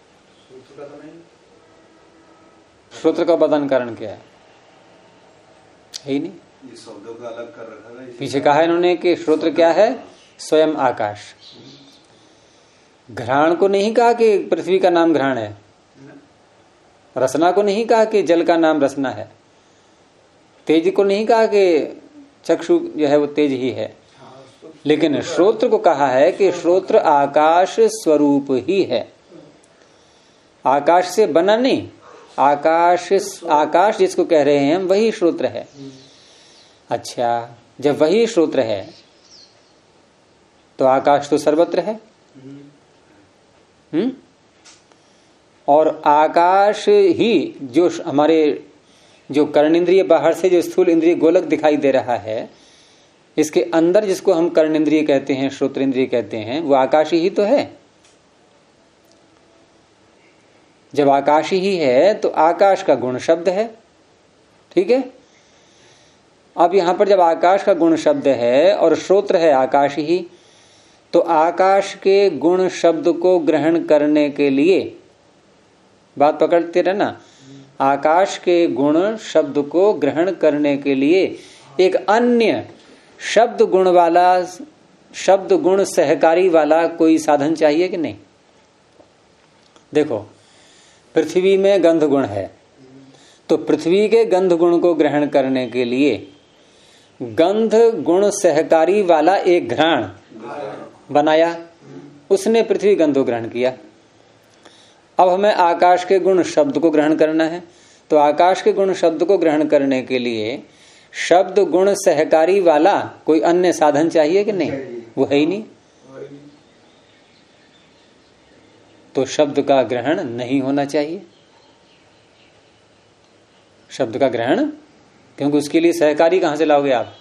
श्रोत्र का उपादान कारण क्या है? ही नहीं, ये शब्दों का अलग कर रखा है। पीछे कहा है इन्होंने कि श्रोत्र क्या है? स्वयं आकाश। घ्राण को नहीं कहा कि पृथ्वी का नाम घ्राण है, रसना को नहीं कहा कि जल का नाम रसना है, तेज को नहीं कहा कि चक्षु जो है वो तेज ही है, लेकिन श्रोत्र को कहा है कि श्रोत्र आकाश स्वरूप ही है, आकाश से बना नहीं। आकाश जिसको कह रहे हैं हम, वही श्रोत्र है। अच्छा, जब वही श्रोत्र है तो आकाश तो सर्वत्र है। और आकाश ही जो हमारे जो कर्णेंद्रिय बाहर से जो स्थूल इंद्रिय गोलक दिखाई दे रहा है, इसके अंदर जिसको हम कर्णेंद्रिय कहते हैं, श्रोत्रेंद्रिय कहते हैं, वो आकाश ही तो है। जब आकाश ही है तो आकाश का गुण शब्द है, ठीक है। अब यहां पर जब आकाश का गुण शब्द है और श्रोत्र है आकाश ही, तो आकाश के गुण शब्द को ग्रहण करने के लिए, बात पकड़ते रहना, आकाश के गुण शब्द को ग्रहण करने के लिए एक अन्य शब्द गुण वाला, शब्द गुण सहकारी वाला कोई साधन चाहिए कि नहीं? देखो, पृथ्वी में गंध गुण है, तो पृथ्वी के गंध गुण को ग्रहण करने के लिए गंध गुण सहकारी वाला एक घ्राण बनाया, उसने पृथ्वी गंध को ग्रहण किया। अब हमें आकाश के गुण शब्द को ग्रहण करना है, तो आकाश के गुण शब्द को ग्रहण करने के लिए शब्द गुण सहकारी वाला कोई अन्य साधन चाहिए कि नहीं? वो है ही नहीं, तो शब्द का ग्रहण नहीं होना चाहिए। शब्द का ग्रहण, क्योंकि उसके लिए सहकारी कहां से लाओगे आप?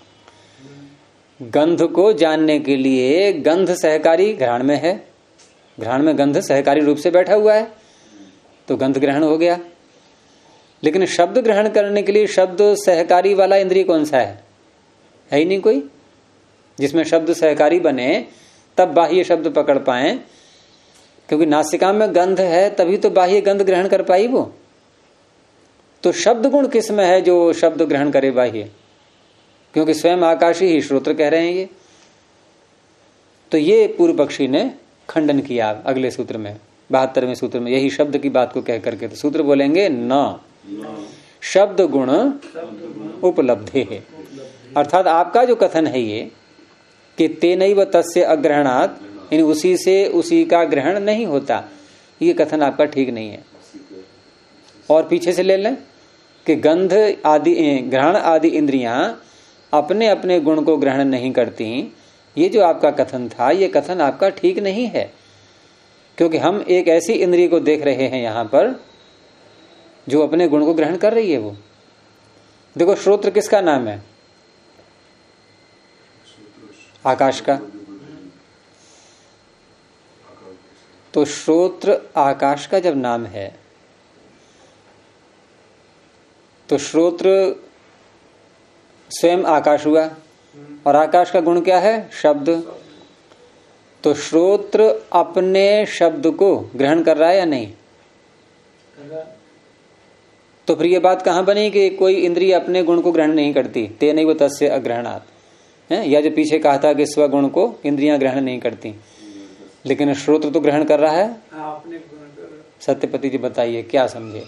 गंध को जानने के लिए गंध सहकारी घ्राण में है, घ्राण में गंध सहकारी रूप से बैठा हुआ है, तो गंध ग्रहण हो गया। लेकिन शब्द ग्रहण करने के लिए शब्द सहकारी वाला इंद्रिय कौन सा है ही नहीं कोई, जिसमें शब्द सहकारी बने तब बाह्य शब्द पकड़ पाए, क्योंकि नासिका में गंध है तभी तो बाह्य गंध ग्रहण कर पाई वो। तो शब्द गुण किस में है जो शब्द ग्रहण करे बाह्य? क्योंकि स्वयं आकाशी ही श्रोत्र कह रहे हैं ये। तो ये पूर्व पक्षी ने खंडन किया अगले सूत्र में, 72वें सूत्र में, यही शब्द की बात को कह करके। तो सूत्र बोलेंगे न शब्द गुण उपलब्धे है, अर्थात आपका जो कथन है ये कि तेनैव तस्य अग्रहणात्, इन उसी से उसी का ग्रहण नहीं होता, ये कथन आपका ठीक नहीं है। और पीछे से ले लें कि गंध आदि घ्राण आदि इंद्रियां अपने अपने गुण को ग्रहण नहीं करती, ये जो आपका कथन था ये कथन आपका ठीक नहीं है। क्योंकि हम एक ऐसी इंद्रिय को देख रहे हैं यहां पर जो अपने गुण को ग्रहण कर रही है। वो देखो, श्रोत्र किसका नाम है? आकाश का। तो श्रोत्र आकाश का जब नाम है तो श्रोत्र स्वयं आकाश हुआ, और आकाश का गुण क्या है? शब्द। तो श्रोत्र अपने शब्द को ग्रहण कर रहा है या नहीं? तो फिर ये बात कहां बनी कि कोई इंद्रिय अपने गुण को ग्रहण नहीं करती? तेनैव तस्य अग्रहणात् है, या जो पीछे कहा था कि स्वगुण को इंद्रियां ग्रहण नहीं करती, लेकिन श्रोत्र तो ग्रहण कर रहा है। सत्यपति जी बताइए क्या समझे?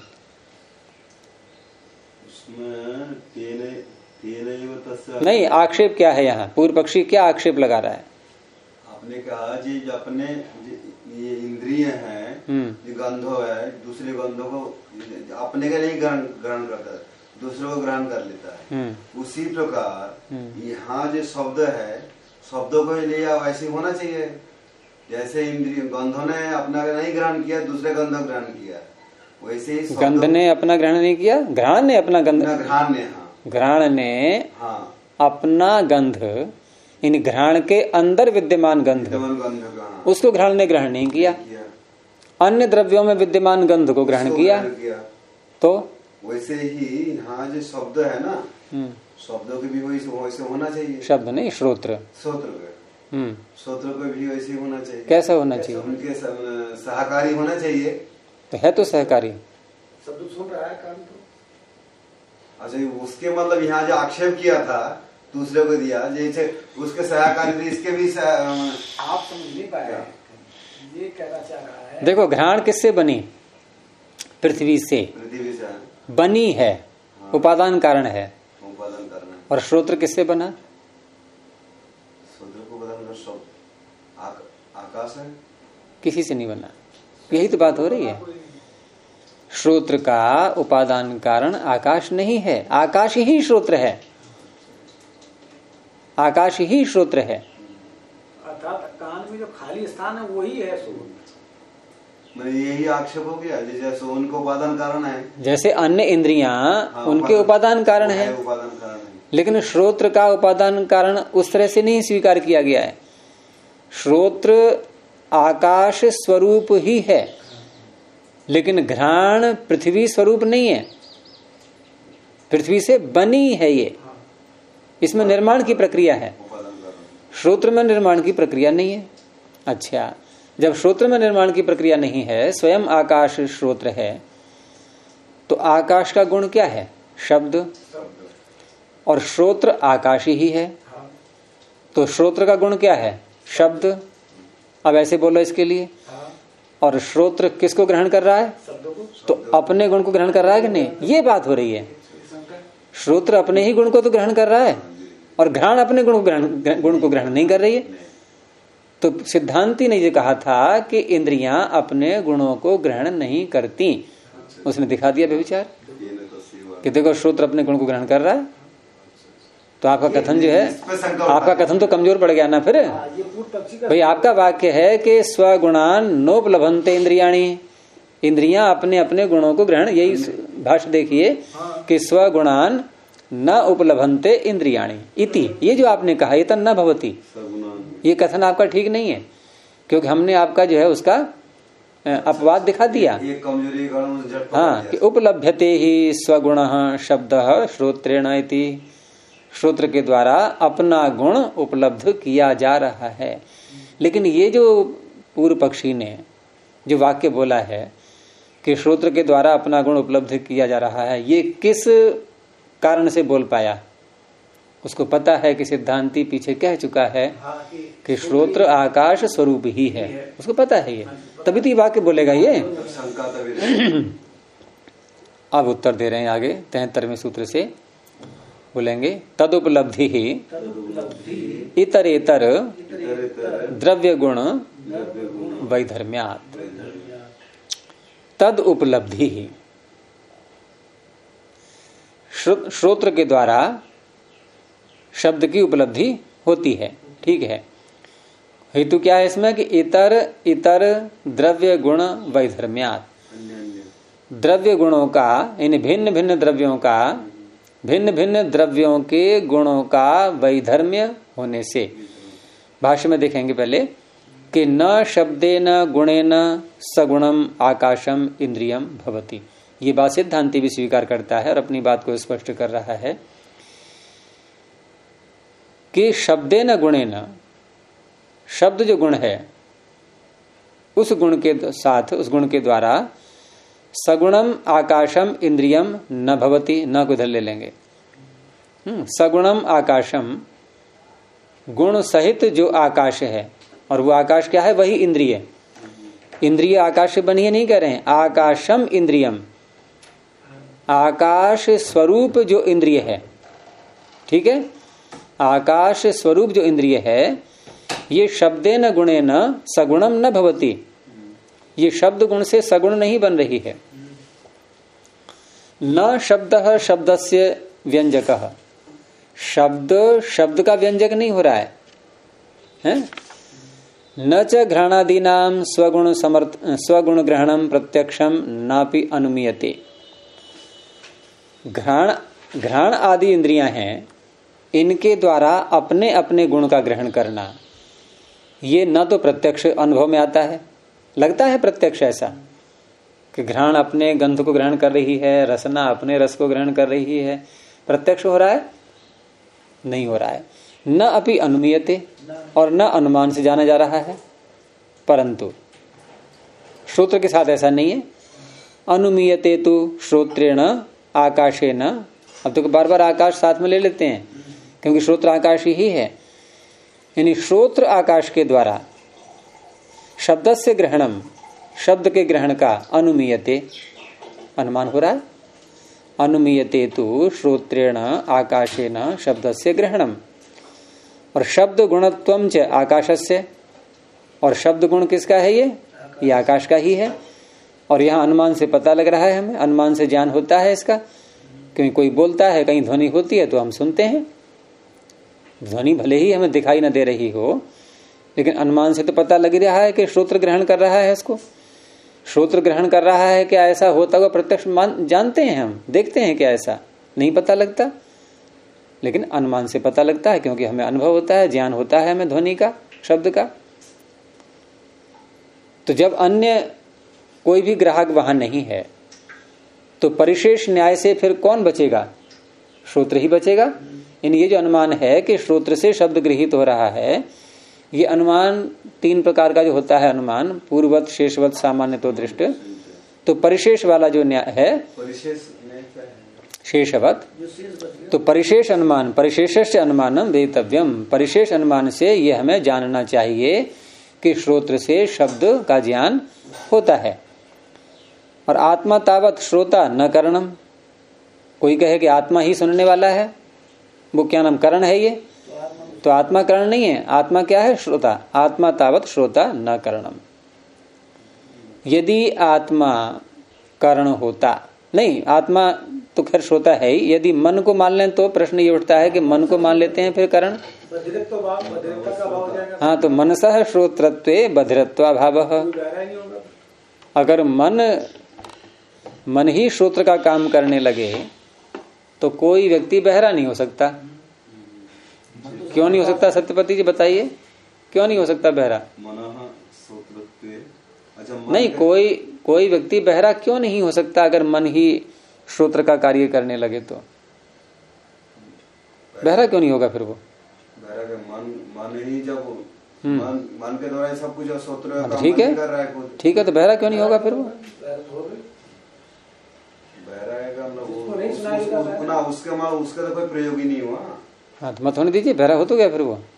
नहीं, आक्षेप क्या है यहाँ? पूर्व पक्षी क्या आक्षेप लगा रहा है? आपने कहा जी जो अपने ये इंद्रिय हैं, ये गंधो है, दूसरे गंधों को अपने के लिए ग्रहण करता है, दूसरों को ग्रहण कर लेता है। उसी प्रकार यहाँ जो शब्द है, शब्दों को लिए वैसे होना चाहिए। जैसे इंद्रिय गंधों ने अपना नहीं ग्रहण किया, दूसरे गंधों ग्रहण किया, वैसे ही गंध ने अपना ग्रहण नहीं किया, घ्राण ने अपना गंध, घ्राण ने अपना गंध, इन घ्राण के अंदर विद्यमान गंध उसको घ्राण ने ग्रहण नहीं किया, अन्य द्रव्यों में विद्यमान गंध को ग्रहण किया। तो वैसे ही यहाँ जो शब्द है ना, शब्दों के भी वैसे होना चाहिए। शब्द नहीं, श्रोत्र, श्रोत्र को भी वैसे होना चाहिए। कैसा होना चाहिए? उनके सहकारी होना चाहिए। तो है तो सहकारी, शब्द सुन रहा है कान तो। अच्छा, उसके मतलब यहाँ जो आक्षेप किया था दूसरे को दिया, जैसे उसके सहकारी इसके भी आप समझ नहीं पाए, ये कहना चाह रहा है। देखो, घ्राण किससे बनी? पृथ्वी से बनी है, उपादान कारण है। उपादान कारण है। और श्रोत्र किससे बना? श्रोत्र को बदलना आकाश है, किसी से नहीं बना। यही तो बात हो रही है। श्रोत्र का उपादान कारण आकाश नहीं है, आकाश ही श्रोत्र है, आकाश ही श्रोत्र है। अर्थात कान में जो खाली स्थान है वही है श्रोत्र। यही आक्षेप हो गया, जैसे उनको उपादान कारण है, जैसे अन्य इंद्रियां उनके उपादान कारण है, लेकिन श्रोत्र का उपादान कारण उस तरह से नहीं स्वीकार किया गया है। श्रोत्र आकाश स्वरूप ही है, लेकिन घ्राण पृथ्वी स्वरूप नहीं है, पृथ्वी से बनी है ये, इसमें निर्माण की प्रक्रिया है। श्रोत्र में निर्माण की प्रक्रिया नहीं है। अच्छा, जब श्रोत्र में निर्माण की प्रक्रिया नहीं है, स्वयं आकाश श्रोत्र है, तो आकाश का गुण क्या है? शब्द। और श्रोत्र आकाश ही है, तो श्रोत्र का गुण क्या है? शब्द। अब ऐसे बोलो इसके लिए। और श्रोत्र किसको ग्रहण कर रहा है? तो अपने गुण को ग्रहण कर रहा है कि नहीं? ये बात हो रही है। श्रोत्र अपने ही गुण को तो ग्रहण कर रहा है, और घ्राण अपने गुण को ग्रहण नहीं कर रही है। तो सिद्धांती ने ये कहा था कि इंद्रियां अपने गुणों को ग्रहण नहीं करती। उसने दिखा दिया व्यभिचार कि देखो श्रोत्र अपने गुण को ग्रहण कर रहा है। तो आपका कथन जो है, आपका कथन तो कमजोर पड़ गया ना फिर। भाई आपका वाक्य है कि स्वगुणान नोपलभन्ते इंद्रियाणि, इंद्रियां अपने अपने गुणों को ग्रहण, यही भाष्य देखिए कि स्वगुणान न उपलभन्ते इंद्रियाणि इति, ये जो आपने कहा ये न भवती, ये कथन आपका ठीक नहीं है, क्योंकि हमने आपका जो है उसका अपवाद दिखा दिया। हाँ कि उपलभ्यते ही स्वगुण शब्द श्रोत्रेण इति, श्रोत्र के द्वारा अपना गुण उपलब्ध किया जा रहा है। लेकिन ये जो पूर्व पक्षी ने जो वाक्य बोला है कि श्रोत्र के द्वारा अपना गुण उपलब्ध किया जा रहा है, ये किस कारण से बोल पाया? उसको पता है कि सिद्धांती पीछे कह चुका है कि श्रोत्र आकाश स्वरूप ही है, उसको पता है ये, तभी तो ये वाक्य बोलेगा ये। अब उत्तर दे रहे हैं आगे 73वें सूत्र से बोलेंगे, तदुपलब्धि ही इतरेतर द्रव्य गुण वैधर्म्यात्। तद उपलब्धि ही, श्रोत्र के द्वारा शब्द की उपलब्धि होती है, ठीक है। हेतु क्या है इसमें कि इतर इतर द्रव्य गुण वैधर्म्यात्, द्रव्य गुणों का, इन भिन्न भिन्न द्रव्यों का, भिन्न भिन्न द्रव्यों के गुणों का वैधर्म्य होने से। भाष्य में देखेंगे पहले कि न शब्देन गुणेन सगुणम आकाशम इंद्रियम भवति, ये बात सिद्धांति भी स्वीकार करता है और अपनी बात को स्पष्ट कर रहा है कि शब्देन गुणेन, शब्द जो गुण है उस गुण के साथ, उस गुण के द्वारा सगुणम आकाशम इंद्रियम न भवति, न को इधर ले लेंगे। सगुणम आकाशम, गुण सहित जो आकाश है, और वो आकाश क्या है? वही इंद्रिय। इंद्रिय आकाश से बनी है नहीं कह रहे हैं, आकाशम इंद्रियम, आकाश स्वरूप जो इंद्रिय है, ठीक है। आकाश स्वरूप जो इंद्रिय है, ये शब्देन गुणेन सगुणम न भवति, ये शब्द गुण से सगुण नहीं बन रही है। न शब्दः शब्दस्य व्यंजकः, शब्द शब्द का व्यंजक नहीं हो रहा है, हैं? न च घ्राणादीनां स्वगुण ग्रहणम प्रत्यक्षम नापि अनुमीयते। घ्राण आदि इंद्रियां हैं, इनके द्वारा अपने अपने गुण का ग्रहण करना, ये न तो प्रत्यक्ष अनुभव में आता है, लगता है प्रत्यक्ष ऐसा कि घ्राण अपने गंध को ग्रहण कर रही है, रसना अपने रस को ग्रहण कर रही है, प्रत्यक्ष हो रहा है? नहीं हो रहा है। न अपि अनुमीयते, और न अनुमान से जाना जा रहा है। परंतु श्रोत्र के साथ ऐसा नहीं है। अनुमीयते तो श्रोत्रेण आकाशेन, अब तो बार बार आकाश साथ में ले लेते हैं क्योंकि श्रोत्र आकाश ही है। यानी श्रोत्र आकाश के द्वारा शब्द से ग्रहणम, शब्द के ग्रहण का अनुमीयते, अनुमान हो रहा है। अनुमीयते तो श्रोत्रेण आकाशेन शब्द से ग्रहणम, और शब्द गुणत्वम च आकाशस्य, और शब्द गुण किसका है? ये आकाश का ही है। और यहाँ अनुमान से पता लग रहा है, हमें अनुमान से ज्ञान होता है इसका, क्योंकि कोई बोलता है, कहीं ध्वनि होती है तो हम सुनते हैं। ध्वनि भले ही हमें दिखाई न दे रही हो, लेकिन अनुमान से तो पता लग रहा है कि श्रोत्र ग्रहण कर रहा है इसको। श्रोत्र ग्रहण कर रहा है, क्या ऐसा होता हुआ प्रत्यक्ष जानते हैं हम, देखते हैं क्या ऐसा? नहीं पता लगता, लेकिन अनुमान से पता लगता है क्योंकि हमें अनुभव होता है, ज्ञान होता है हमें ध्वनि का, शब्द का। तो जब अन्य कोई भी ग्राहक वहां नहीं है तो परिशेष न्याय से फिर कौन बचेगा? श्रोत्र ही बचेगा। इन ये जो अनुमान है कि श्रोत्र से शब्द गृहीत हो रहा है, ये अनुमान तीन प्रकार का जो होता है अनुमान, पूर्ववत, शेषवत, सामान्य तो दृष्ट। तो परिशेष वाला जो न्याय है शेषवत, तो परिशेष अनुमान, परिशेष अनुमानम वेतव्यम, परिशेष अनुमान से ये हमें जानना चाहिए कि श्रोत्र से शब्द का ज्ञान होता है। और आत्मा तावत श्रोता न करणम, कोई कहे कि आत्मा ही सुनने वाला है, वो क्या नाम करण है ये, तो आत्मा करण नहीं है। आत्मा क्या है, श्रोता। आत्मा तावत श्रोता न करणम। यदि आत्मा करण होता, नहीं आत्मा तो खैर श्रोता है ही, यदि मन को मान लें तो प्रश्न ये उठता है कि मन को मान लेते हैं फिर करण। हाँ, तो मनसः श्रोत्रत्वे बधिरत्वा भावः। अगर मन ही श्रोत्र का काम करने लगे तो कोई व्यक्ति बहरा नहीं हो सकता। क्यों नहीं हो सकता सत्यपति जी बताइए, क्यों नहीं हो सकता बहरा? नहीं, कोई व्यक्ति बहरा क्यों नहीं हो सकता अगर मन ही श्रोत्र का कार्य करने लगे तो? बहरा क्यों नहीं होगा फिर वो? मन ही जब मन के द्वारा सब कुछ श्रोत्र ठीक है, ठीक है, तो बहरा क्यों नहीं होगा फिर वो? उसका तो कोई प्रयोग ही नहीं हुआ। हाँ, तो मत होने दीजिए, बहरा हो तो गया फिर वो।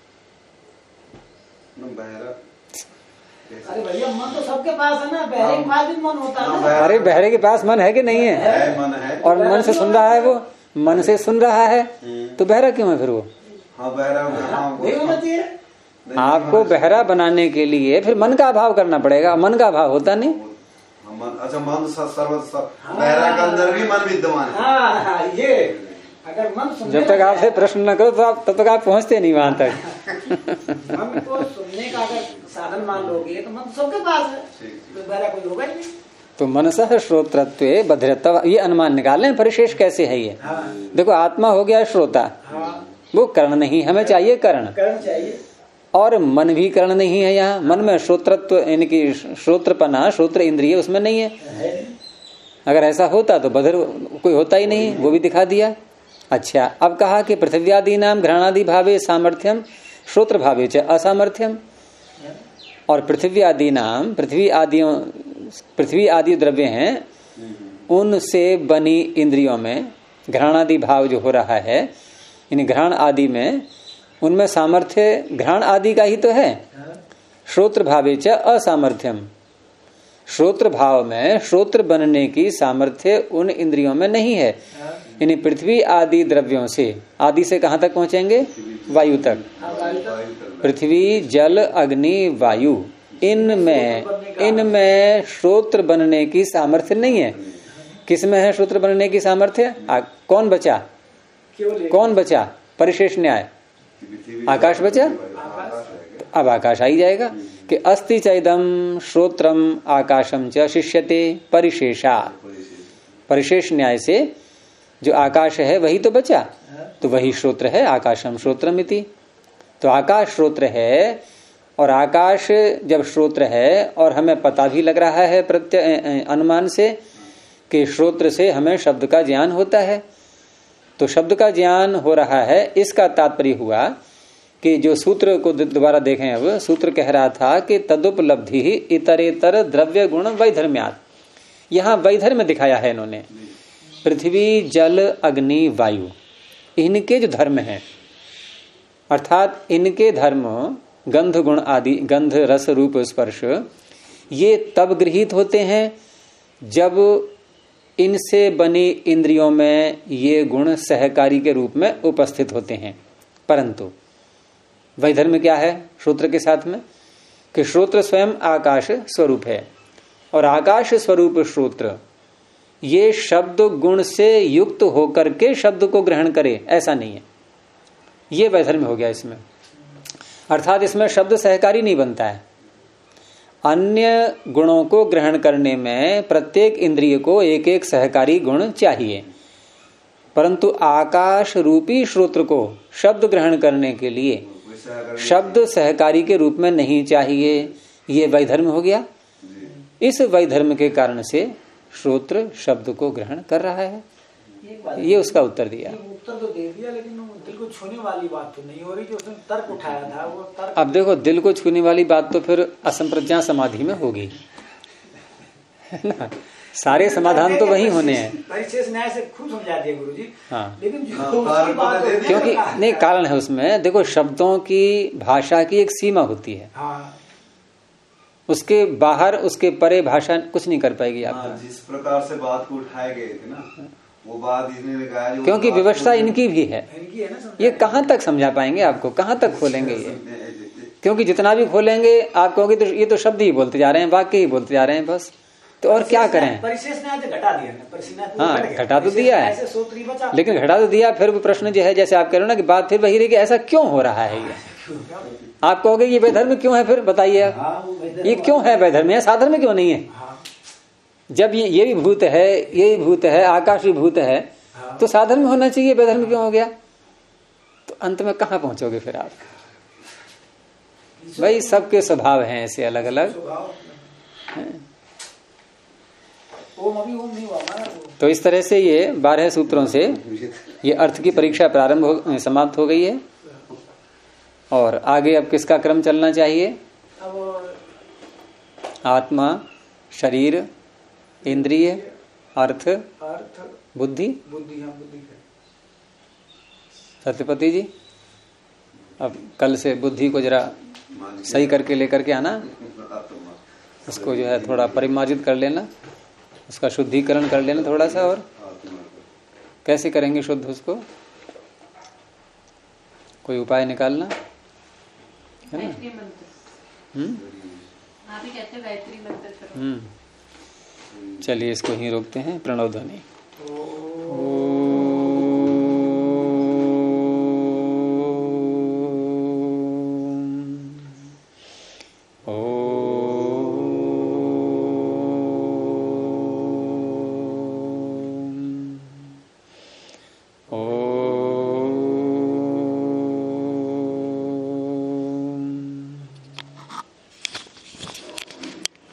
बहरा, अरे भैया मन तो सबके पास है ना, बहरे के पास भी मन होता है ना। अरे बहरे के पास मन है कि नहीं है? मन है। और मन से सुन रहा है, वो मन से सुन रहा है, तो बहरा क्यों है फिर वो? हाँ, बहरा होना चाहिए। आपको बहरा बनाने के लिए फिर मन का अभाव करना पड़ेगा, मन का अभाव होता नहीं। अच्छा, मन बहरा के अंदर भी मन विद्यमान है। ये अगर मन जब तक आपसे प्रश्न न करो तो आप तब तक आप पहुंचते नहीं वहां तक। मन को सुनने का अगर साधन मान लोगे तो मन सबके पास है, तो बहरा कोई होगा ही नहीं। तो मनसः श्रोत्रत्वे बधिरत्व, ये अनुमान निकालें परिशेष कैसे है ये। देखो आत्मा हो गया श्रोता, वो कर्ण नहीं, हमें चाहिए कर्ण चाहिए। और मन भी कर्ण नहीं है यहाँ। मन में श्रोत्रत्व यानी कि श्रोत्रपना, श्रोत्र इंद्रिय उसमें नहीं है। अगर ऐसा होता तो बधिर कोई होता ही नहीं, वो भी दिखा दिया। अच्छा, अब कहा कि पृथ्व्यादि नाम घ्राणादि भावे सामर्थ्यम श्रोत्र भावे च असामर्थ्यम। और पृथ्वी आदि नाम, पृथ्वी आदि द्रव्य हैं, उनसे बनी इंद्रियों में घ्राणादि भाव जो हो रहा है, इन घ्राण आदि में, उनमें सामर्थ्य घ्राण आदि का ही तो है। श्रोत्र भावे च असामर्थ्यम, श्रोत्र भाव में श्रोत्र बनने की सामर्थ्य उन इंद्रियों में नहीं है। यानी पृथ्वी आदि द्रव्यों से, आदि से कहां तक पहुंचेंगे? वायु तक। पृथ्वी जल अग्नि वायु, इनमें श्रोत्र बनने की सामर्थ्य नहीं है। किसमें है श्रोत्र बनने की सामर्थ्य? कौन बचा? परिशेष न्याय आकाश बचा। अब आकाश आ ही जाएगा कि अस्ति चैदम श्रोत्रम आकाशम च शिष्यते परिशेषा। परिशेष न्याय से जो आकाश है वही तो बचा, तो वही श्रोत्र है, आकाशम श्रोत्रमिति। तो आकाश श्रोत्र है, और आकाश जब श्रोत्र है और हमें पता भी लग रहा है प्रत्यय अनुमान से कि श्रोत्र से हमें शब्द का ज्ञान होता है, तो शब्द का ज्ञान हो रहा है। इसका तात्पर्य हुआ कि जो सूत्र को दोबारा देखें, अब सूत्र कह रहा था कि तदुपलब्धि ही इतरेतर द्रव्य गुण वैधर्म्यात्। यहाँ वैधर्म्य दिखाया है इन्होंने। पृथ्वी जल अग्नि वायु, इनके जो धर्म हैं, अर्थात इनके धर्म गंध गुण आदि, गंध रस रूप स्पर्श, ये तब गृहीत होते हैं जब इनसे बनी इंद्रियों में ये गुण सहकारी के रूप में उपस्थित होते हैं। परंतु वैधर्म्य क्या है श्रोत्र के साथ में? कि श्रोत्र स्वयं आकाश स्वरूप है, और आकाश स्वरूप श्रोत्र ये शब्द गुण से युक्त होकर के शब्द को ग्रहण करे, ऐसा नहीं है। ये वैधर्म्य हो गया इसमें। अर्थात इसमें शब्द सहकारी नहीं बनता है। अन्य गुणों को ग्रहण करने में प्रत्येक इंद्रिय को एक एक सहकारी गुण चाहिए, परंतु आकाश रूपी श्रोत्र को शब्द ग्रहण करने के लिए शब्द सहकारी के रूप में नहीं चाहिए। ये वैधर्म्य हो गया। इस वैधर्म्य के कारण से श्रोत्र शब्द को ग्रहण कर रहा है। ये उसका उत्तर दिया। उत्तर तो दे दिया, लेकिन दिल को छूने वाली बात तो नहीं हो रही जो उसने तर्क उठाया था। वो तर्क, अब देखो, दिल को छूने वाली बात तो फिर असंप्रज्ञा समाधि में होगी, है ना। सारे समाधान तो वही होने हैं। परिशेष न्याय से खुद समझा दिया गुरु जी। हाँ, लेकिन क्योंकि नहीं, कारण है उसमें। देखो, शब्दों की भाषा की एक सीमा होती है। हाँ, उसके बाहर, उसके परे भाषा कुछ नहीं कर पाएगी आपको। जिस प्रकार से बात को उठाए गए थे ना, वो बात इसने कहा जो क्योंकि व्यवस्था इनकी भी है। इनकी है ना, ये कहाँ तक समझा पाएंगे आपको, कहाँ तक खोलेंगे ये? क्योंकि जितना भी खोलेंगे आप कहोगे तो ये तो शब्द ही बोलते जा रहे हैं, वाक्य ही बोलते जा रहे हैं बस, तो और क्या करें? परिशेष ने आज घटा दिया, हाँ घटा तो दिया है, लेकिन घटा तो दिया, फिर भी प्रश्न जो है जैसे आप कह रहे हो ना कि बात फिर वही रही कि ऐसा क्यों हो रहा है ये? आप कहोगे ये वैधर्म क्यों है, फिर बताइए ये क्यों है वैधर्म है, साधर्म क्यों नहीं है? जब ये भी भूत है, ये भी भूत है, आकाश भी भूत है, तो साधर्म होना चाहिए, वैधर्म क्यों हो गया? तो अंत में कहाँ पहुंचोगे फिर आप? भाई सबके स्वभाव हैं ऐसे अलग अलग। तो इस तरह से ये 12 सूत्रों से ये अर्थ की परीक्षा समाप्त हो गई है। और आगे अब किसका क्रम चलना चाहिए? आत्मा, शरीर, इंद्रिय, अर्थ, बुद्धि। सत्यपति जी अब कल से बुद्धि को जरा सही करके लेकर के आना, उसको जो है थोड़ा परिमार्जित कर लेना, उसका शुद्धिकरण कर लेना थोड़ा सा। और कैसे करेंगे शुद्ध उसको? कोई उपाय निकालना है ना? चलिए इसको ही रोकते हैं। प्रणव ध्वनि। ओ